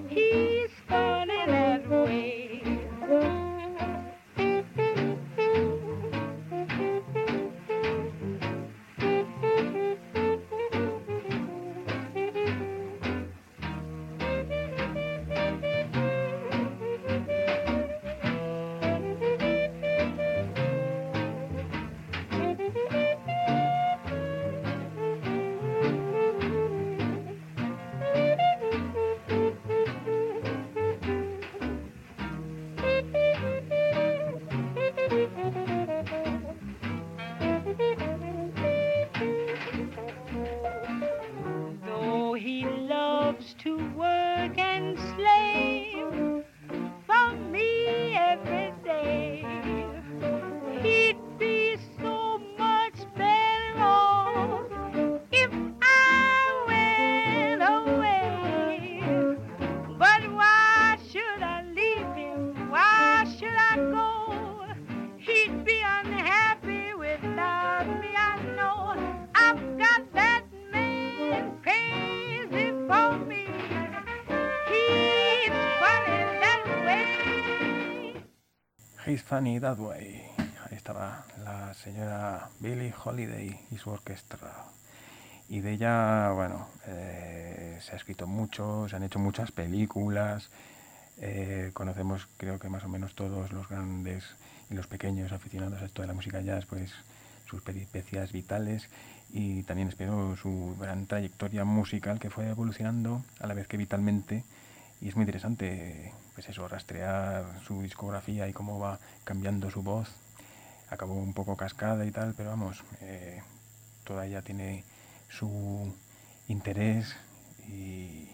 He's Funny That Way. Ahí estaba la señora Billie Holiday y su orquesta. Y de ella, bueno, eh, se ha escrito mucho, se han hecho muchas películas. Eh, conocemos, creo que más o menos todos los grandes y los pequeños aficionados a esto de la música jazz, pues sus peripecias vitales, y también espero su gran trayectoria musical, que fue evolucionando a la vez que vitalmente. Y es muy interesante, pues eso, rastrear su discografía y cómo va cambiando su voz. Acabó un poco cascada y tal, pero vamos, eh, toda ella tiene su interés y,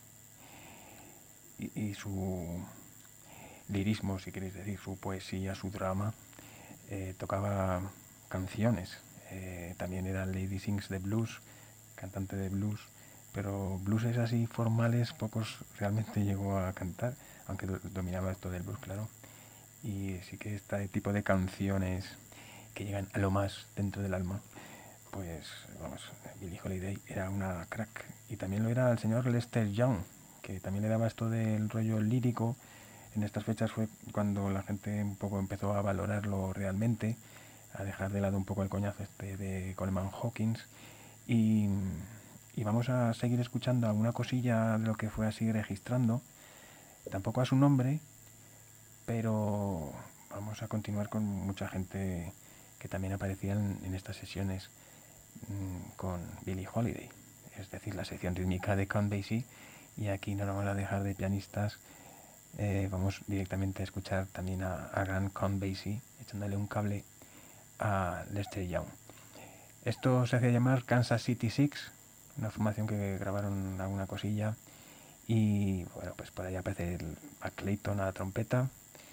y, y su lirismo, si queréis decir, su poesía, su drama. Eh, tocaba canciones, eh, también era Lady Sings the Blues, cantante de blues, pero blueses así formales pocos realmente llegó a cantar, aunque do- dominaba esto del blues, claro. Y sí que este tipo de canciones que llegan a lo más dentro del alma, pues vamos, Billie Holiday era una crack. Y también lo era el señor Lester Young, que también le daba esto del rollo lírico. En estas fechas fue cuando la gente un poco empezó a valorarlo realmente, a dejar de lado un poco el coñazo este de Coleman Hawkins. Y, y vamos a seguir escuchando alguna cosilla de lo que fue así registrando, tampoco a su nombre, pero vamos a continuar con mucha gente que también aparecía en, en estas sesiones mmm, con Billie Holiday, es decir, la sección rítmica de Count Basie. Y aquí no nos vamos a dejar de pianistas, eh, vamos directamente a escuchar también a, a gran Count Basie echándole un cable a Lester Young. Esto se hacía llamar Kansas City Six, una formación que grabaron alguna cosilla. Y bueno, pues por ahí aparece el Buck Clayton a la trompeta,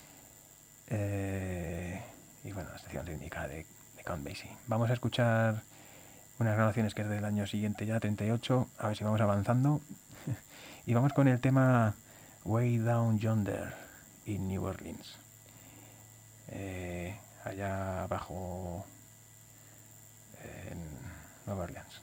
eh, y bueno, la sección rítmica de, de Count Basie. Vamos a escuchar unas grabaciones que es del año siguiente ya, treinta y ocho, a ver si vamos avanzando. Y vamos con el tema Way Down Yonder in New Orleans, eh, allá abajo en Nueva Orleans.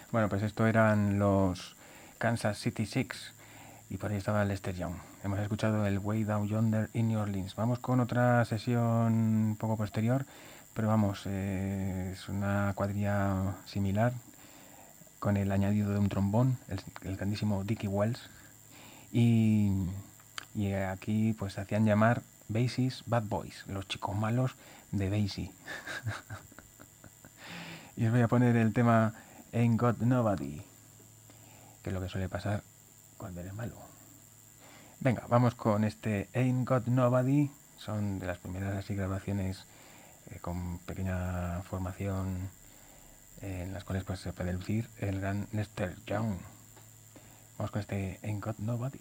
Bueno, pues esto eran los Kansas City Six y por ahí estaba Lester Young. Hemos escuchado el Way Down Yonder in New Orleans. Vamos con otra sesión un poco posterior, pero vamos, eh, es una cuadrilla similar con el añadido de un trombón, el, el grandísimo Dickie Wells, y, y aquí pues se hacían llamar Basie's Bad Boys, los chicos malos de Basie. Y os voy a poner el tema Ain't Got Nobody, que es lo que suele pasar cuando eres malo. Venga, vamos con este Ain't Got Nobody. Son de las primeras así grabaciones eh, con pequeña formación eh, en las cuales pues, se puede lucir el gran Lester Young. Vamos con este Ain't Got Nobody.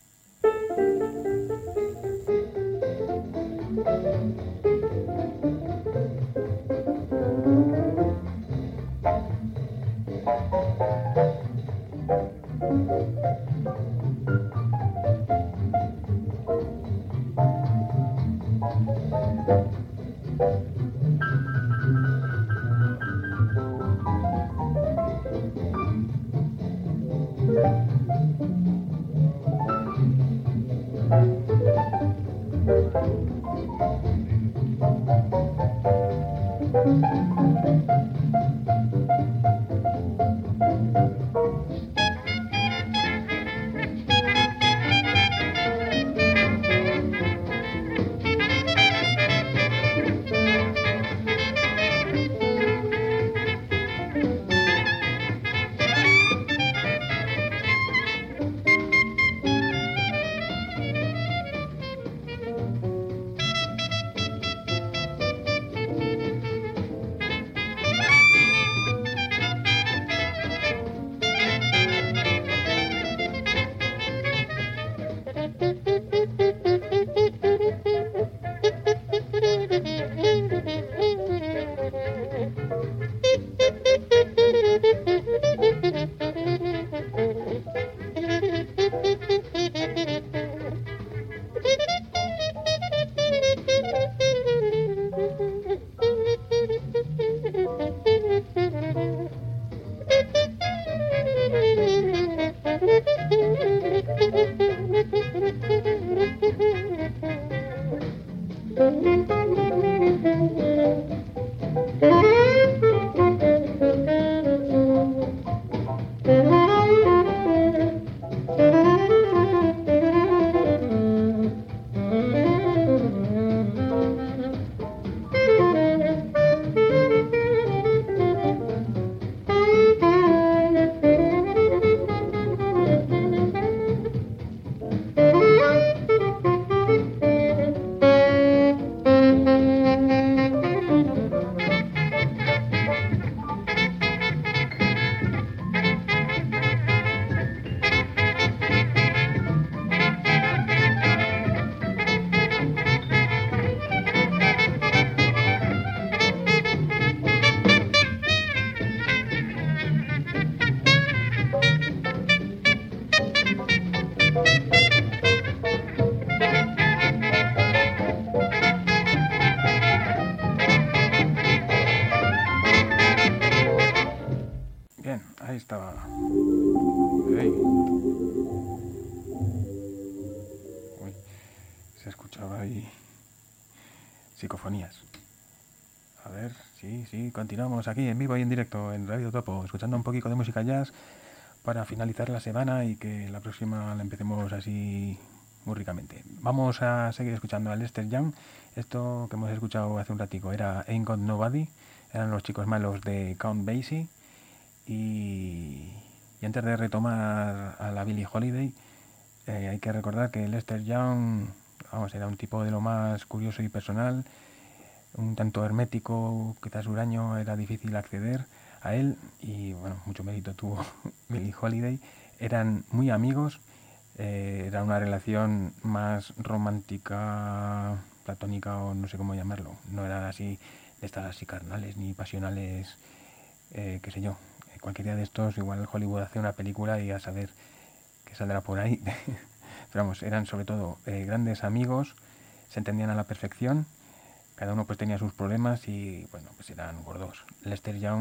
Psicofonías. A ver, sí, sí, continuamos aquí en vivo y en directo en Radio Topo, escuchando un poquito de música jazz para finalizar la semana y que la próxima la empecemos así muy ricamente. Vamos a seguir escuchando a Lester Young. Esto que hemos escuchado hace un ratico era Ain't Got Nobody, eran los chicos malos de Count Basie. Y, y antes de retomar a la Billie Holiday, eh, hay que recordar que Lester Young, vamos, era un tipo de lo más curioso y personal, un tanto hermético, quizás huraño, era difícil acceder a él y bueno, mucho mérito tuvo Billie Holiday. Eran muy amigos, eh, era una relación más romántica, platónica o no sé cómo llamarlo, no eran así de estas así carnales ni pasionales, eh, qué sé yo. Cualquier día de estos igual Hollywood hace una película y a saber qué saldrá por ahí. Pero vamos, eran sobre todo eh, grandes amigos, se entendían a la perfección, cada uno pues tenía sus problemas y bueno, pues eran gordos. Lester Young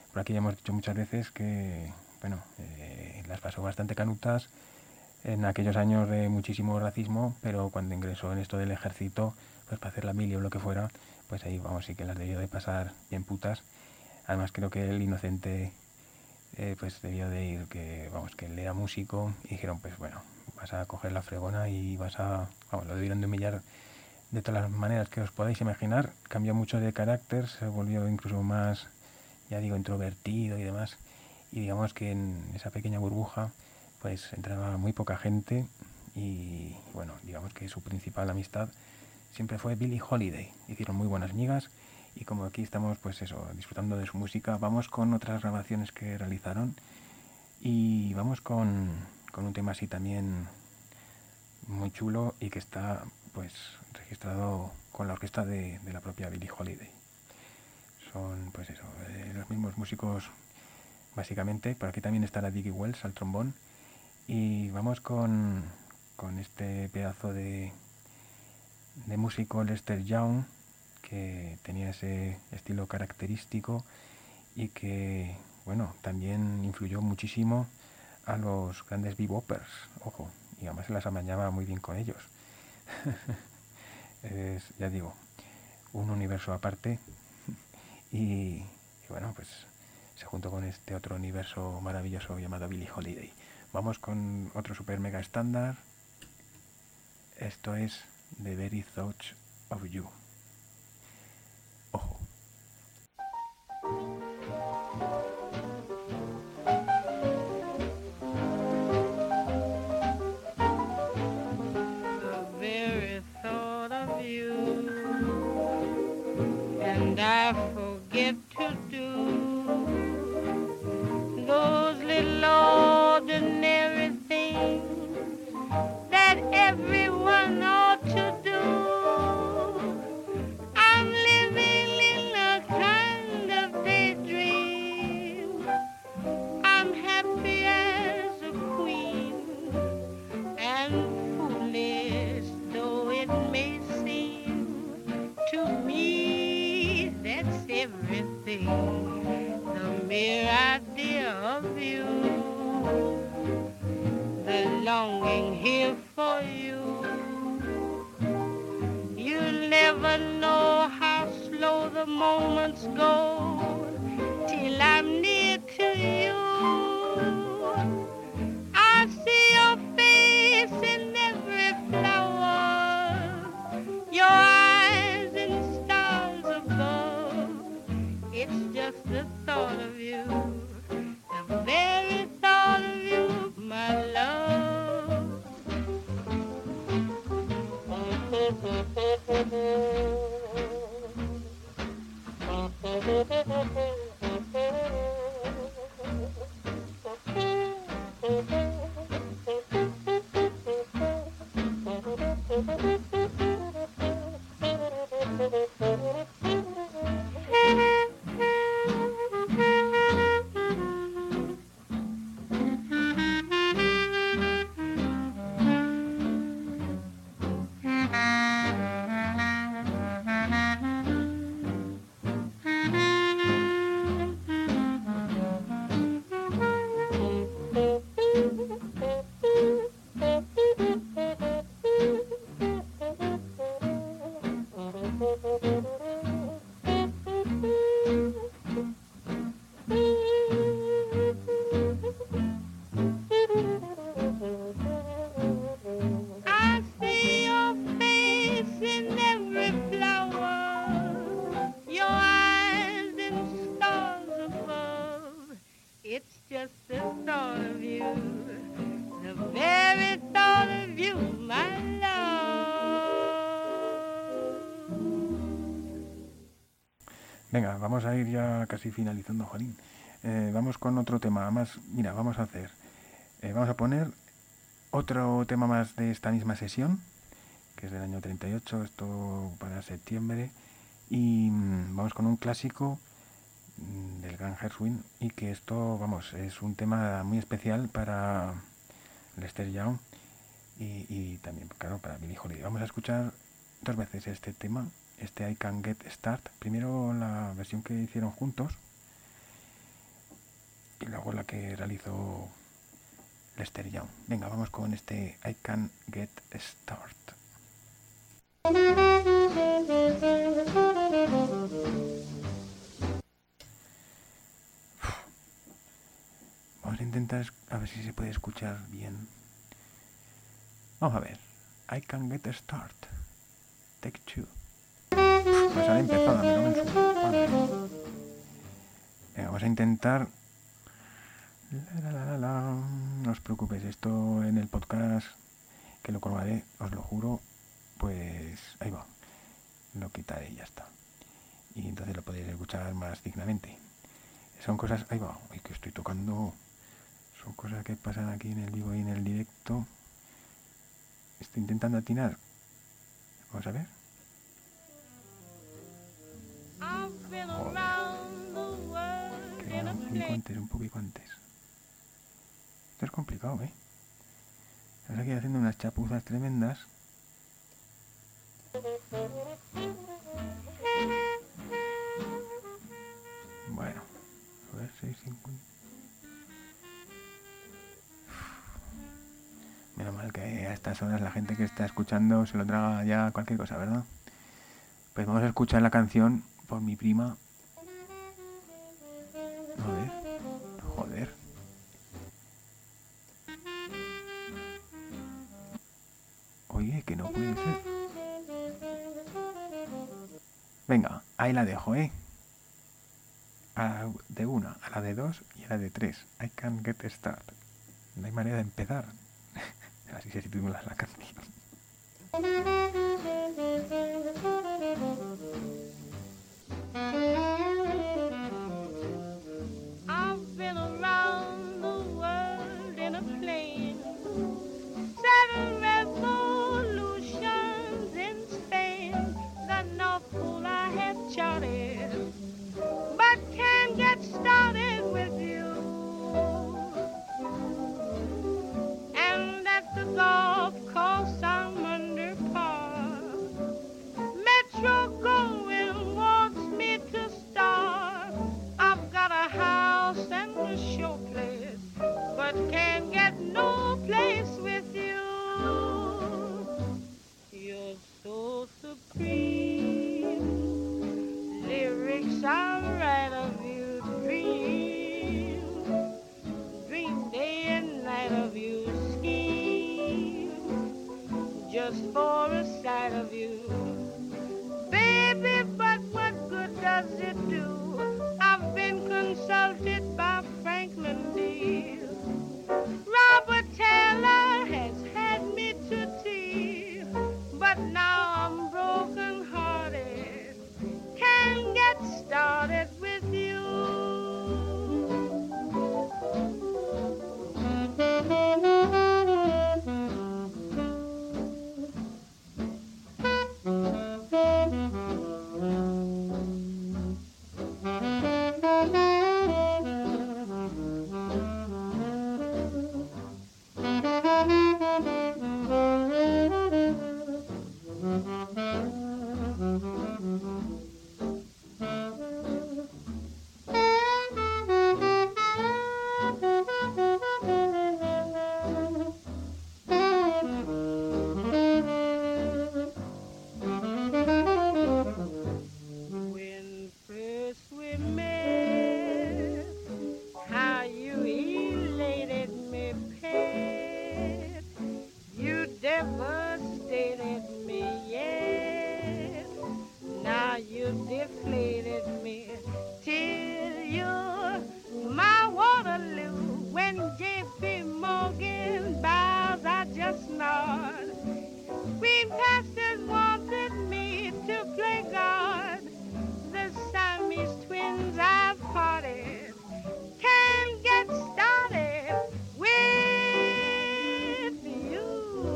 Por aquí ya hemos dicho muchas veces que, bueno, eh, las pasó bastante canutas en aquellos años de muchísimo racismo, pero cuando ingresó en esto del ejército, pues para hacer la mili o lo que fuera, pues ahí, vamos, sí que las debió de pasar bien putas. Además creo que el inocente eh, pues debió de ir, que vamos, que él era músico, y dijeron, pues bueno, vas a coger la fregona y vas a, vamos, lo debieron de humillar de todas las maneras que os podáis imaginar. Cambió mucho de carácter, se volvió incluso más, ya digo, introvertido y demás, y digamos que en esa pequeña burbuja pues entraba muy poca gente, y bueno, digamos que su principal amistad siempre fue Billie Holiday. Hicieron muy buenas migas, y como aquí estamos, pues eso, disfrutando de su música, vamos con otras grabaciones que realizaron, y vamos con, con un tema así también muy chulo y que está pues registrado con la orquesta de, de la propia Billie Holiday. Son pues eso, eh, los mismos músicos básicamente. Por aquí también estará Diggy Wells al trombón, y vamos con, con este pedazo de, de músico Lester Young, que tenía ese estilo característico y que, bueno, también influyó muchísimo a los grandes bebopers, ojo, y además se las amañaba muy bien con ellos. Es, ya digo, un universo aparte, y, y bueno, pues se juntó con este otro universo maravilloso llamado Billie Holiday. Vamos con otro super mega estándar. Esto es The Very Thought of You. Ojo. The very thought of you, and I forget to do those little ordinary things that everyone ought to do. I'm living in a kind of daydream. I'm happy as a queen, and foolish though it may seem to me, that's everything. The mere idea of you, the longing here for you. You'll never know how slow the moments go till I'm near to you. I see your face in every flower, your eyes in stars above. It's just the thought of you, the very thought of you, my love. I see your face in every flower, your eyes in stars above. It's just the thought of you, the very thought of you, my love. Venga, vamos a ir ya casi finalizando, Juanín. Eh, vamos con otro tema. Además, mira, vamos a hacer, eh, vamos a poner otro tema más de esta misma sesión, que es del año treinta y ocho, esto para septiembre, y mm, vamos con un clásico mm, del gran Gershwin, y que esto, vamos, es un tema muy especial para Lester Young y, y también, claro, para Billie Holiday. Vamos a escuchar dos veces este tema, este I Can Get Start, primero la versión que hicieron juntos, luego la que realizó Lester Young. Venga, vamos con este I Can't Get Start. Vamos a intentar a ver si se puede escuchar bien. Vamos a ver. I Can't Get Start. Take two. Pues sale empezada, me cago en su padre. Venga, vamos a intentar. La, la, la, la. No os preocupéis, esto en el podcast que lo colgaré, os lo juro, pues ahí va. Lo quitaré y ya está. Y entonces lo podéis escuchar más dignamente. Son cosas, ahí va, ay, que estoy tocando. Son cosas que pasan aquí en el vivo y en el directo. Estoy intentando atinar. Vamos a ver. Joder. Que va un poquito antes, un poquito antes. Esto es complicado, ¿eh? Estamos aquí haciendo unas chapuzas tremendas. Bueno, a ver, seis cincuenta. Menos mal que a estas horas la gente que está escuchando se lo traga ya cualquier cosa, ¿verdad? Pues vamos a escuchar la canción por mi prima. A ver, joder. Oye, que no puede ser. Venga, ahí la dejo, ¿eh? A la de una, a la de dos y a la de tres. I can't get start. No hay manera de empezar. Así se titula la canción. I've been around the world in a plane, seven revolutions in Spain, the North Pole I have charted, but can't get started with you. And at the golf course I'm under par. Metro going wants me to start. I've got a house and a show place, but can't get no place with you. You're so supreme. Lyrics I write of you, dream, dream day and night of you, scheme, just for a sight of you. Baby, but what good does it do? I've been consulted by Franklin D. Robert Taylor has had me to tea, but now I'm broken hearted. Can't get started with you. When first we met, how you elated me, pet. You devastated me, yet. Now you deflated me till you're my Waterloo. When J P Morgan bows, I just nod. Queen pastors wanted me to play God. The Siamese twins I've parted. Can't get started with you.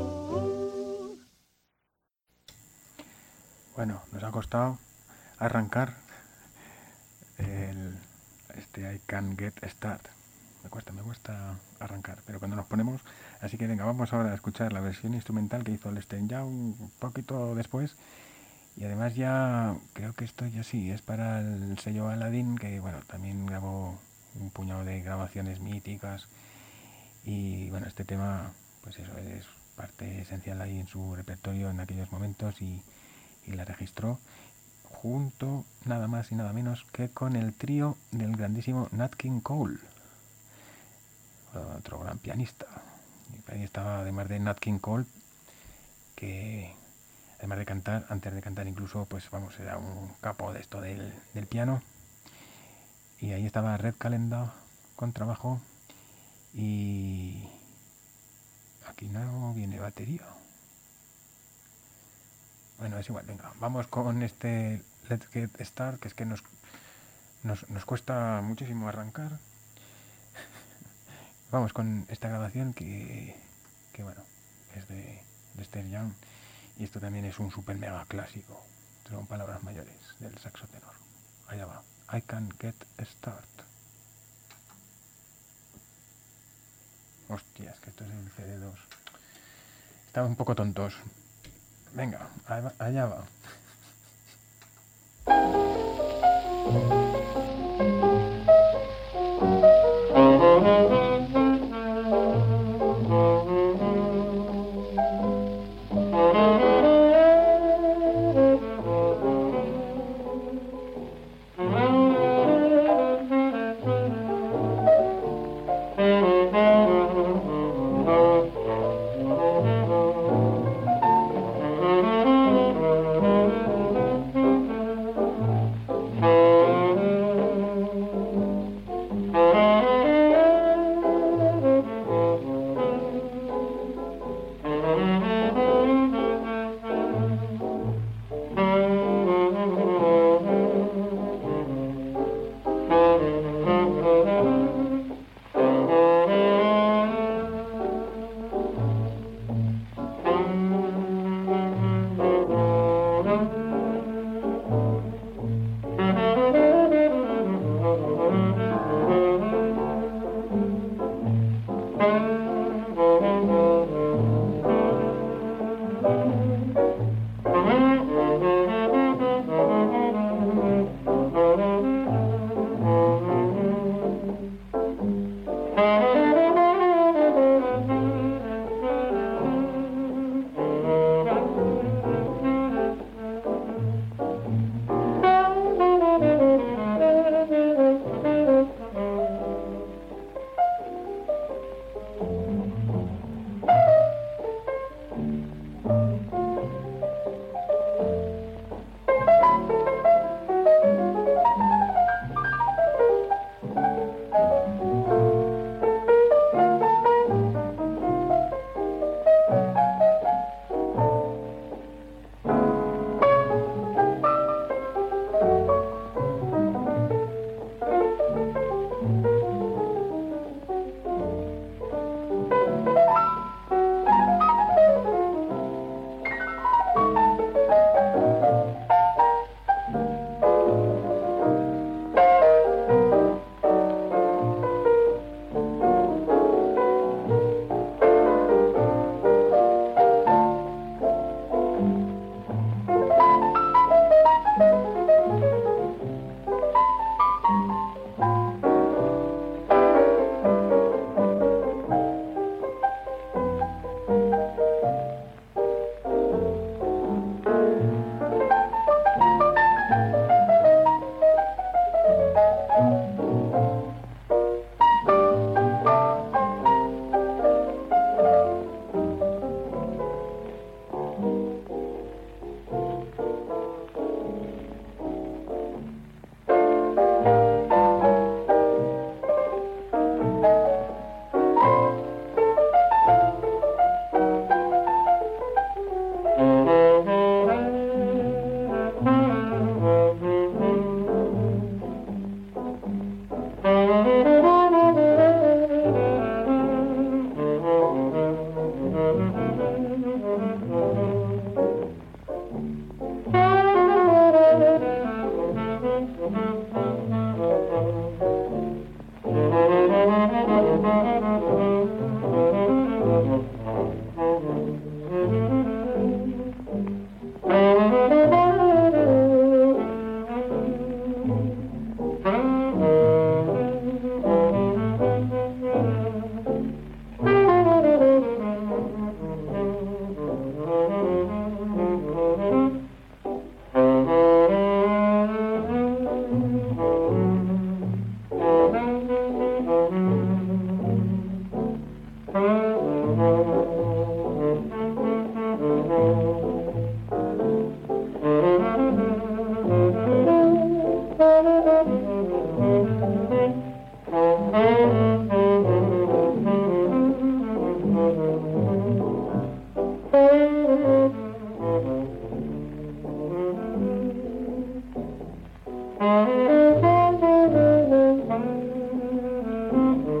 Bueno, nos ha costado arrancar el, este I Can't Get Start. Me cuesta, me cuesta arrancar, pero cuando nos ponemos... Así que venga, vamos ahora a escuchar la versión instrumental que hizo Lester Young un poquito después. Y además ya creo que esto ya sí, es para el sello Aladdin, que bueno, también grabó un puñado de grabaciones míticas. Y bueno, este tema, pues eso, es parte esencial ahí en su repertorio en aquellos momentos y, y la registró junto nada más y nada menos que con el trío del grandísimo Nat King Cole, otro gran pianista. Y ahí estaba, además de Nat King Cole, que además de cantar, antes de cantar incluso, pues vamos, era un capo de esto del, del piano. Y ahí estaba Red Calendar con trabajo. Y aquí no viene batería. Bueno, es igual, venga, vamos con este Let's Get Start, que es que nos, nos, nos cuesta muchísimo arrancar. Vamos con esta grabación que, que bueno, es de Lester Young, y esto también es un super mega clásico, son palabras mayores del saxo tenor. Allá va, I Can Get Start. Hostias, que esto es el C D dos. Estamos un poco tontos. Venga, allá va.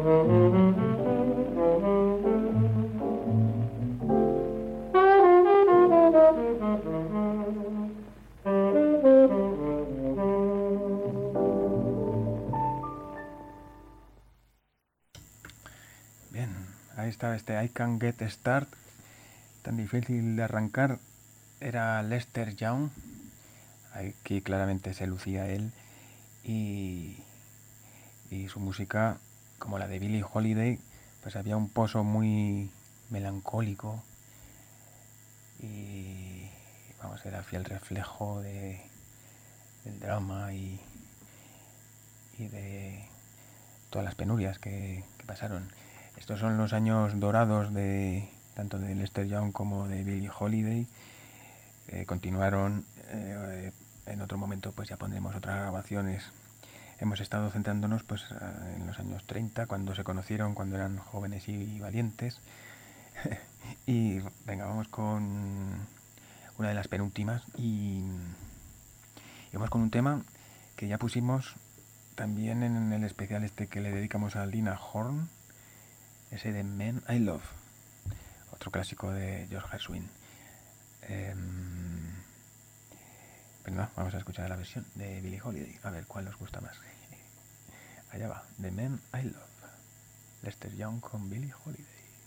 Bien, ahí está este I Can't Get Start, tan difícil de arrancar. Era Lester Young, aquí claramente se lucía él, y, y su música, como la de Billie Holiday, pues había un pozo muy melancólico y, vamos, era fiel reflejo de, del drama y, y de todas las penurias que, que pasaron. Estos son los años dorados de tanto de Lester Young como de Billie Holiday. Eh, continuaron eh, en otro momento, pues ya pondremos otras grabaciones. Hemos estado centrándonos pues en los años treinta, cuando se conocieron, cuando eran jóvenes y valientes. Y venga, vamos con una de las penúltimas y, y vamos con un tema que ya pusimos también en el especial este que le dedicamos a Lina Horn, ese de Men I Love, otro clásico de George Gershwin. Eh, venga, vamos a escuchar la versión de Billie Holiday, a ver cuál nos gusta más. Allá va, The Men I Love, Lester Young con Billie Holiday.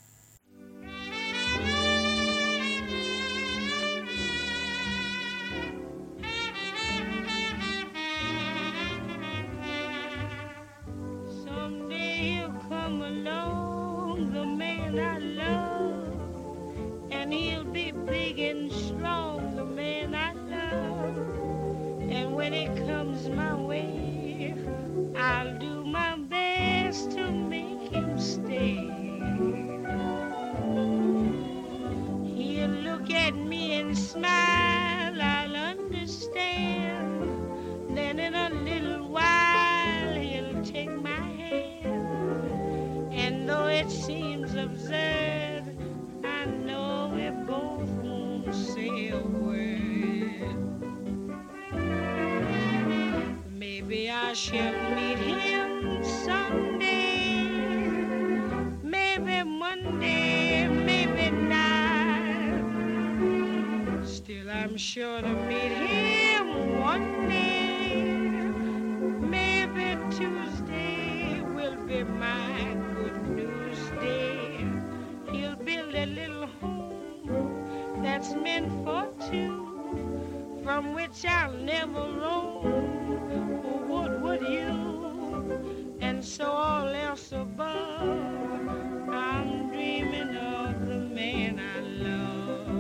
I'm sure to meet him one day. Maybe Tuesday will be my good news day. He'll build a little home that's meant for two, from which I'll never roam. What would you? And so all else above, I'm dreaming of the man I love.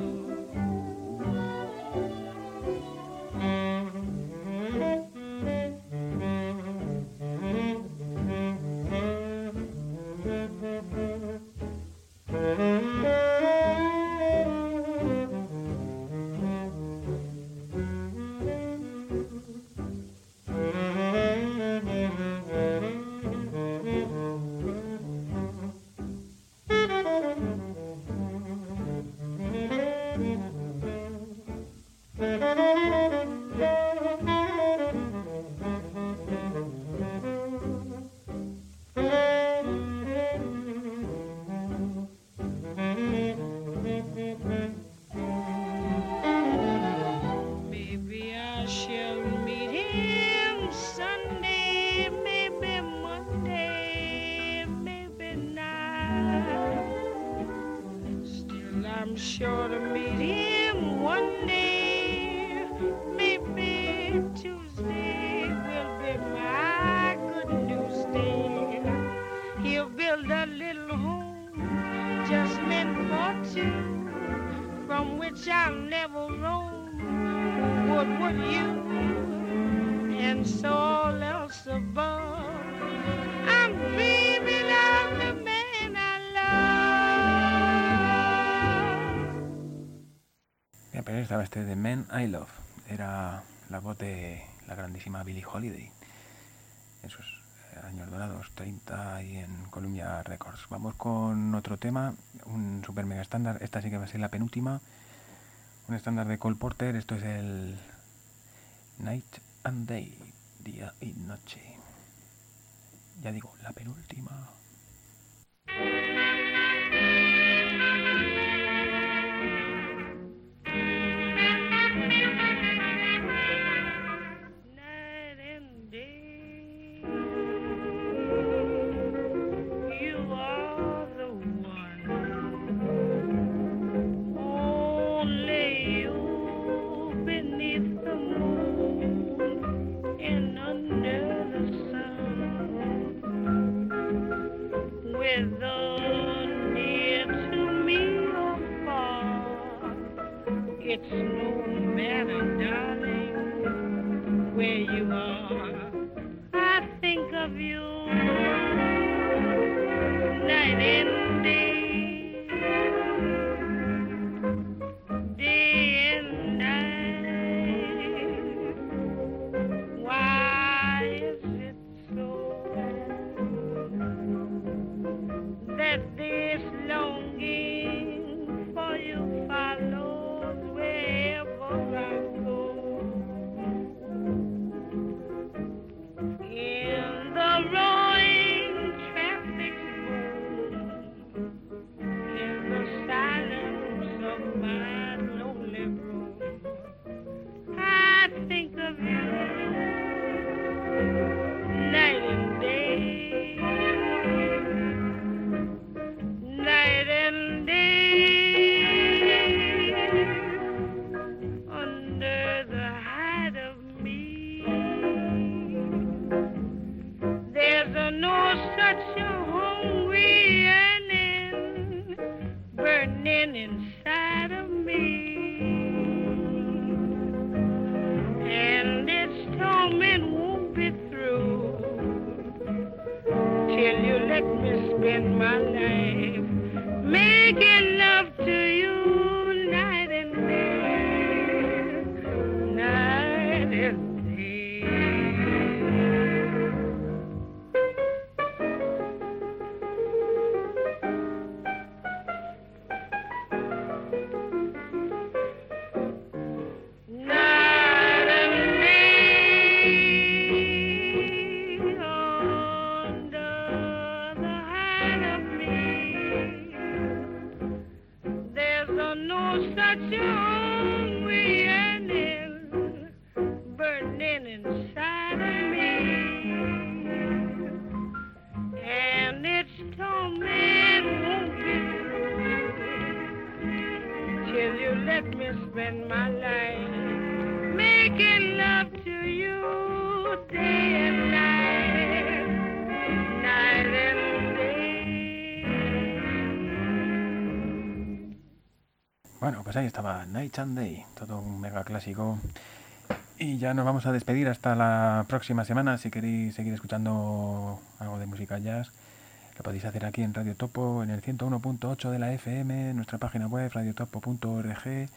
Sure to meet him one day. Maybe Tuesday will be my good news day. He'll build a little home just meant for two, from which I'll never roam. What would you? And so all else above, I'm dreaming of the man I love. Pero estaba este de Men I Love, era la voz de la grandísima Billie Holiday en sus años dorados, treinta, y en Columbia Records. Vamos con otro tema, un super mega estándar, esta sí que va a ser la penúltima, un estándar de Cole Porter. Esto es el Night and Day, día y noche, ya digo, la penúltima. whether near to me or far, it's no matter, darling, where you are. I think of you night and day. Bueno, pues ahí estaba Night and Day, todo un mega clásico. Y ya nos vamos a despedir hasta la próxima semana. Si queréis seguir escuchando algo de música jazz, lo podéis hacer aquí en Radio Topo, en el ciento uno punto ocho de la F M, en nuestra página web, radiotopo punto org,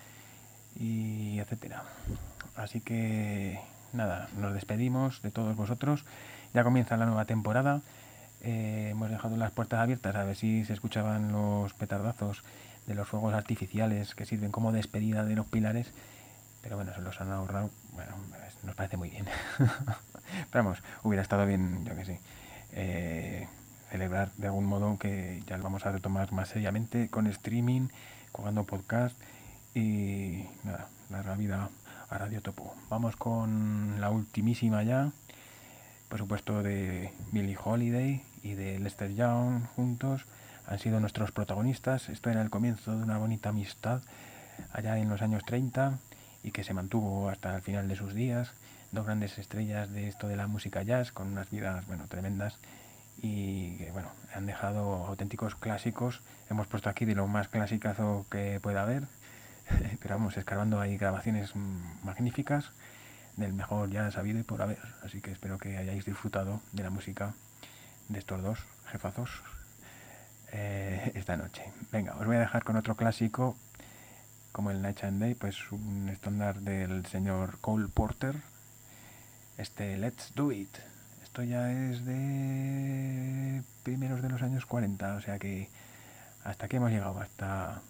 y etcétera. Así que nada, nos despedimos de todos vosotros. Ya comienza la nueva temporada. Eh, hemos dejado las puertas abiertas a ver si se escuchaban los petardazos de los fuegos artificiales que sirven como despedida de los pilares, pero bueno, se los han ahorrado. Bueno, nos parece muy bien. Pero vamos, hubiera estado bien, yo que sé, eh, celebrar de algún modo que ya lo vamos a retomar más seriamente con streaming, jugando podcast y nada, larga vida a Radio Topo. Vamos con la ultimísima ya, por supuesto, de Billie Holiday y de Lester Young juntos. Han sido nuestros protagonistas. Esto era el comienzo de una bonita amistad allá en los años treinta y que se mantuvo hasta el final de sus días. Dos grandes estrellas de esto de la música jazz con unas vidas, bueno, tremendas, y que, bueno, han dejado auténticos clásicos. Hemos puesto aquí de lo más clasicazo que pueda haber, pero vamos, escarbando ahí grabaciones magníficas del mejor jazz habido y por haber. Así que espero que hayáis disfrutado de la música de estos dos jefazos Eh, esta noche. Venga, os voy a dejar con otro clásico como el Night and Day, pues un estándar del señor Cole Porter, este Let's Do It. Esto ya es de primeros de los años cuarenta, o sea que hasta aquí hemos llegado, hasta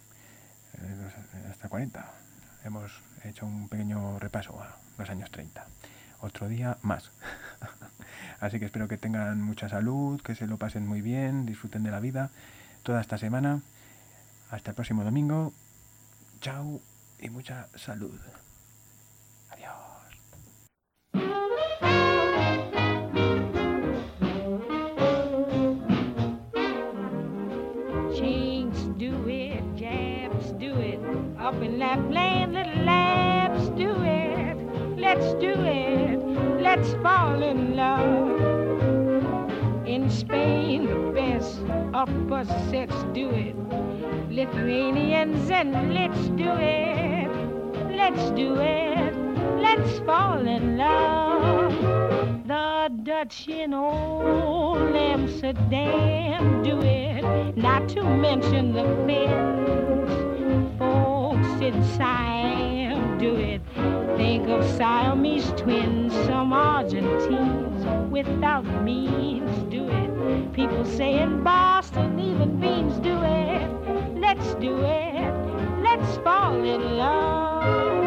eh, hasta cuarenta. Hemos hecho un pequeño repaso a los años treinta. Otro día más. Así que espero que tengan mucha salud, que se lo pasen muy bien, disfruten de la vida toda esta semana. Hasta el próximo domingo. Chao y mucha salud. Adiós. Chinks do it, Japs do it, up in Lapland, little labs do it. Let's do it, let's fall in love. In in Spain, the best upper sets do it. Lithuanians, and let's do it. Let's do it. Let's fall in love. The Dutch in old Amsterdam do it. Not to mention the Finns, folks in Siam do it. Think of Siamese twins, some Argentines without means do it. People say in Boston even beans do it. Let's do it. Let's fall in love.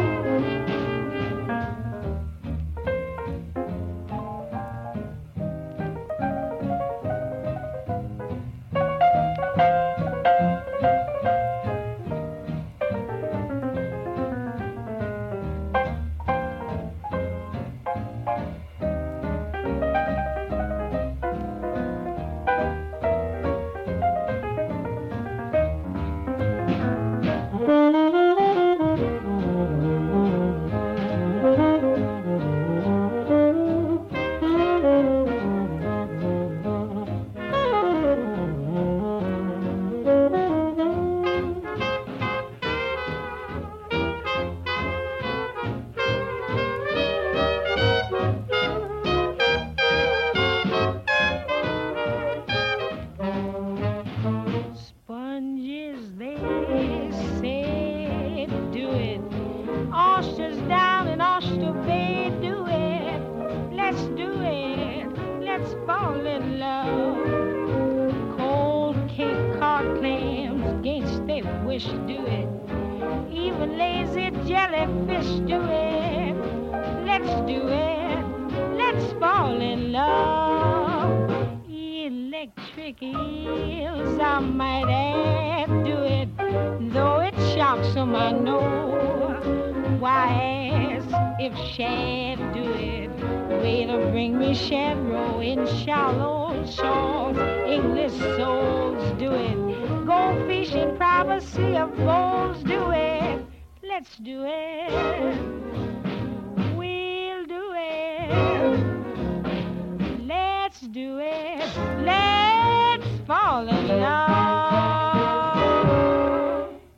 Let's do it.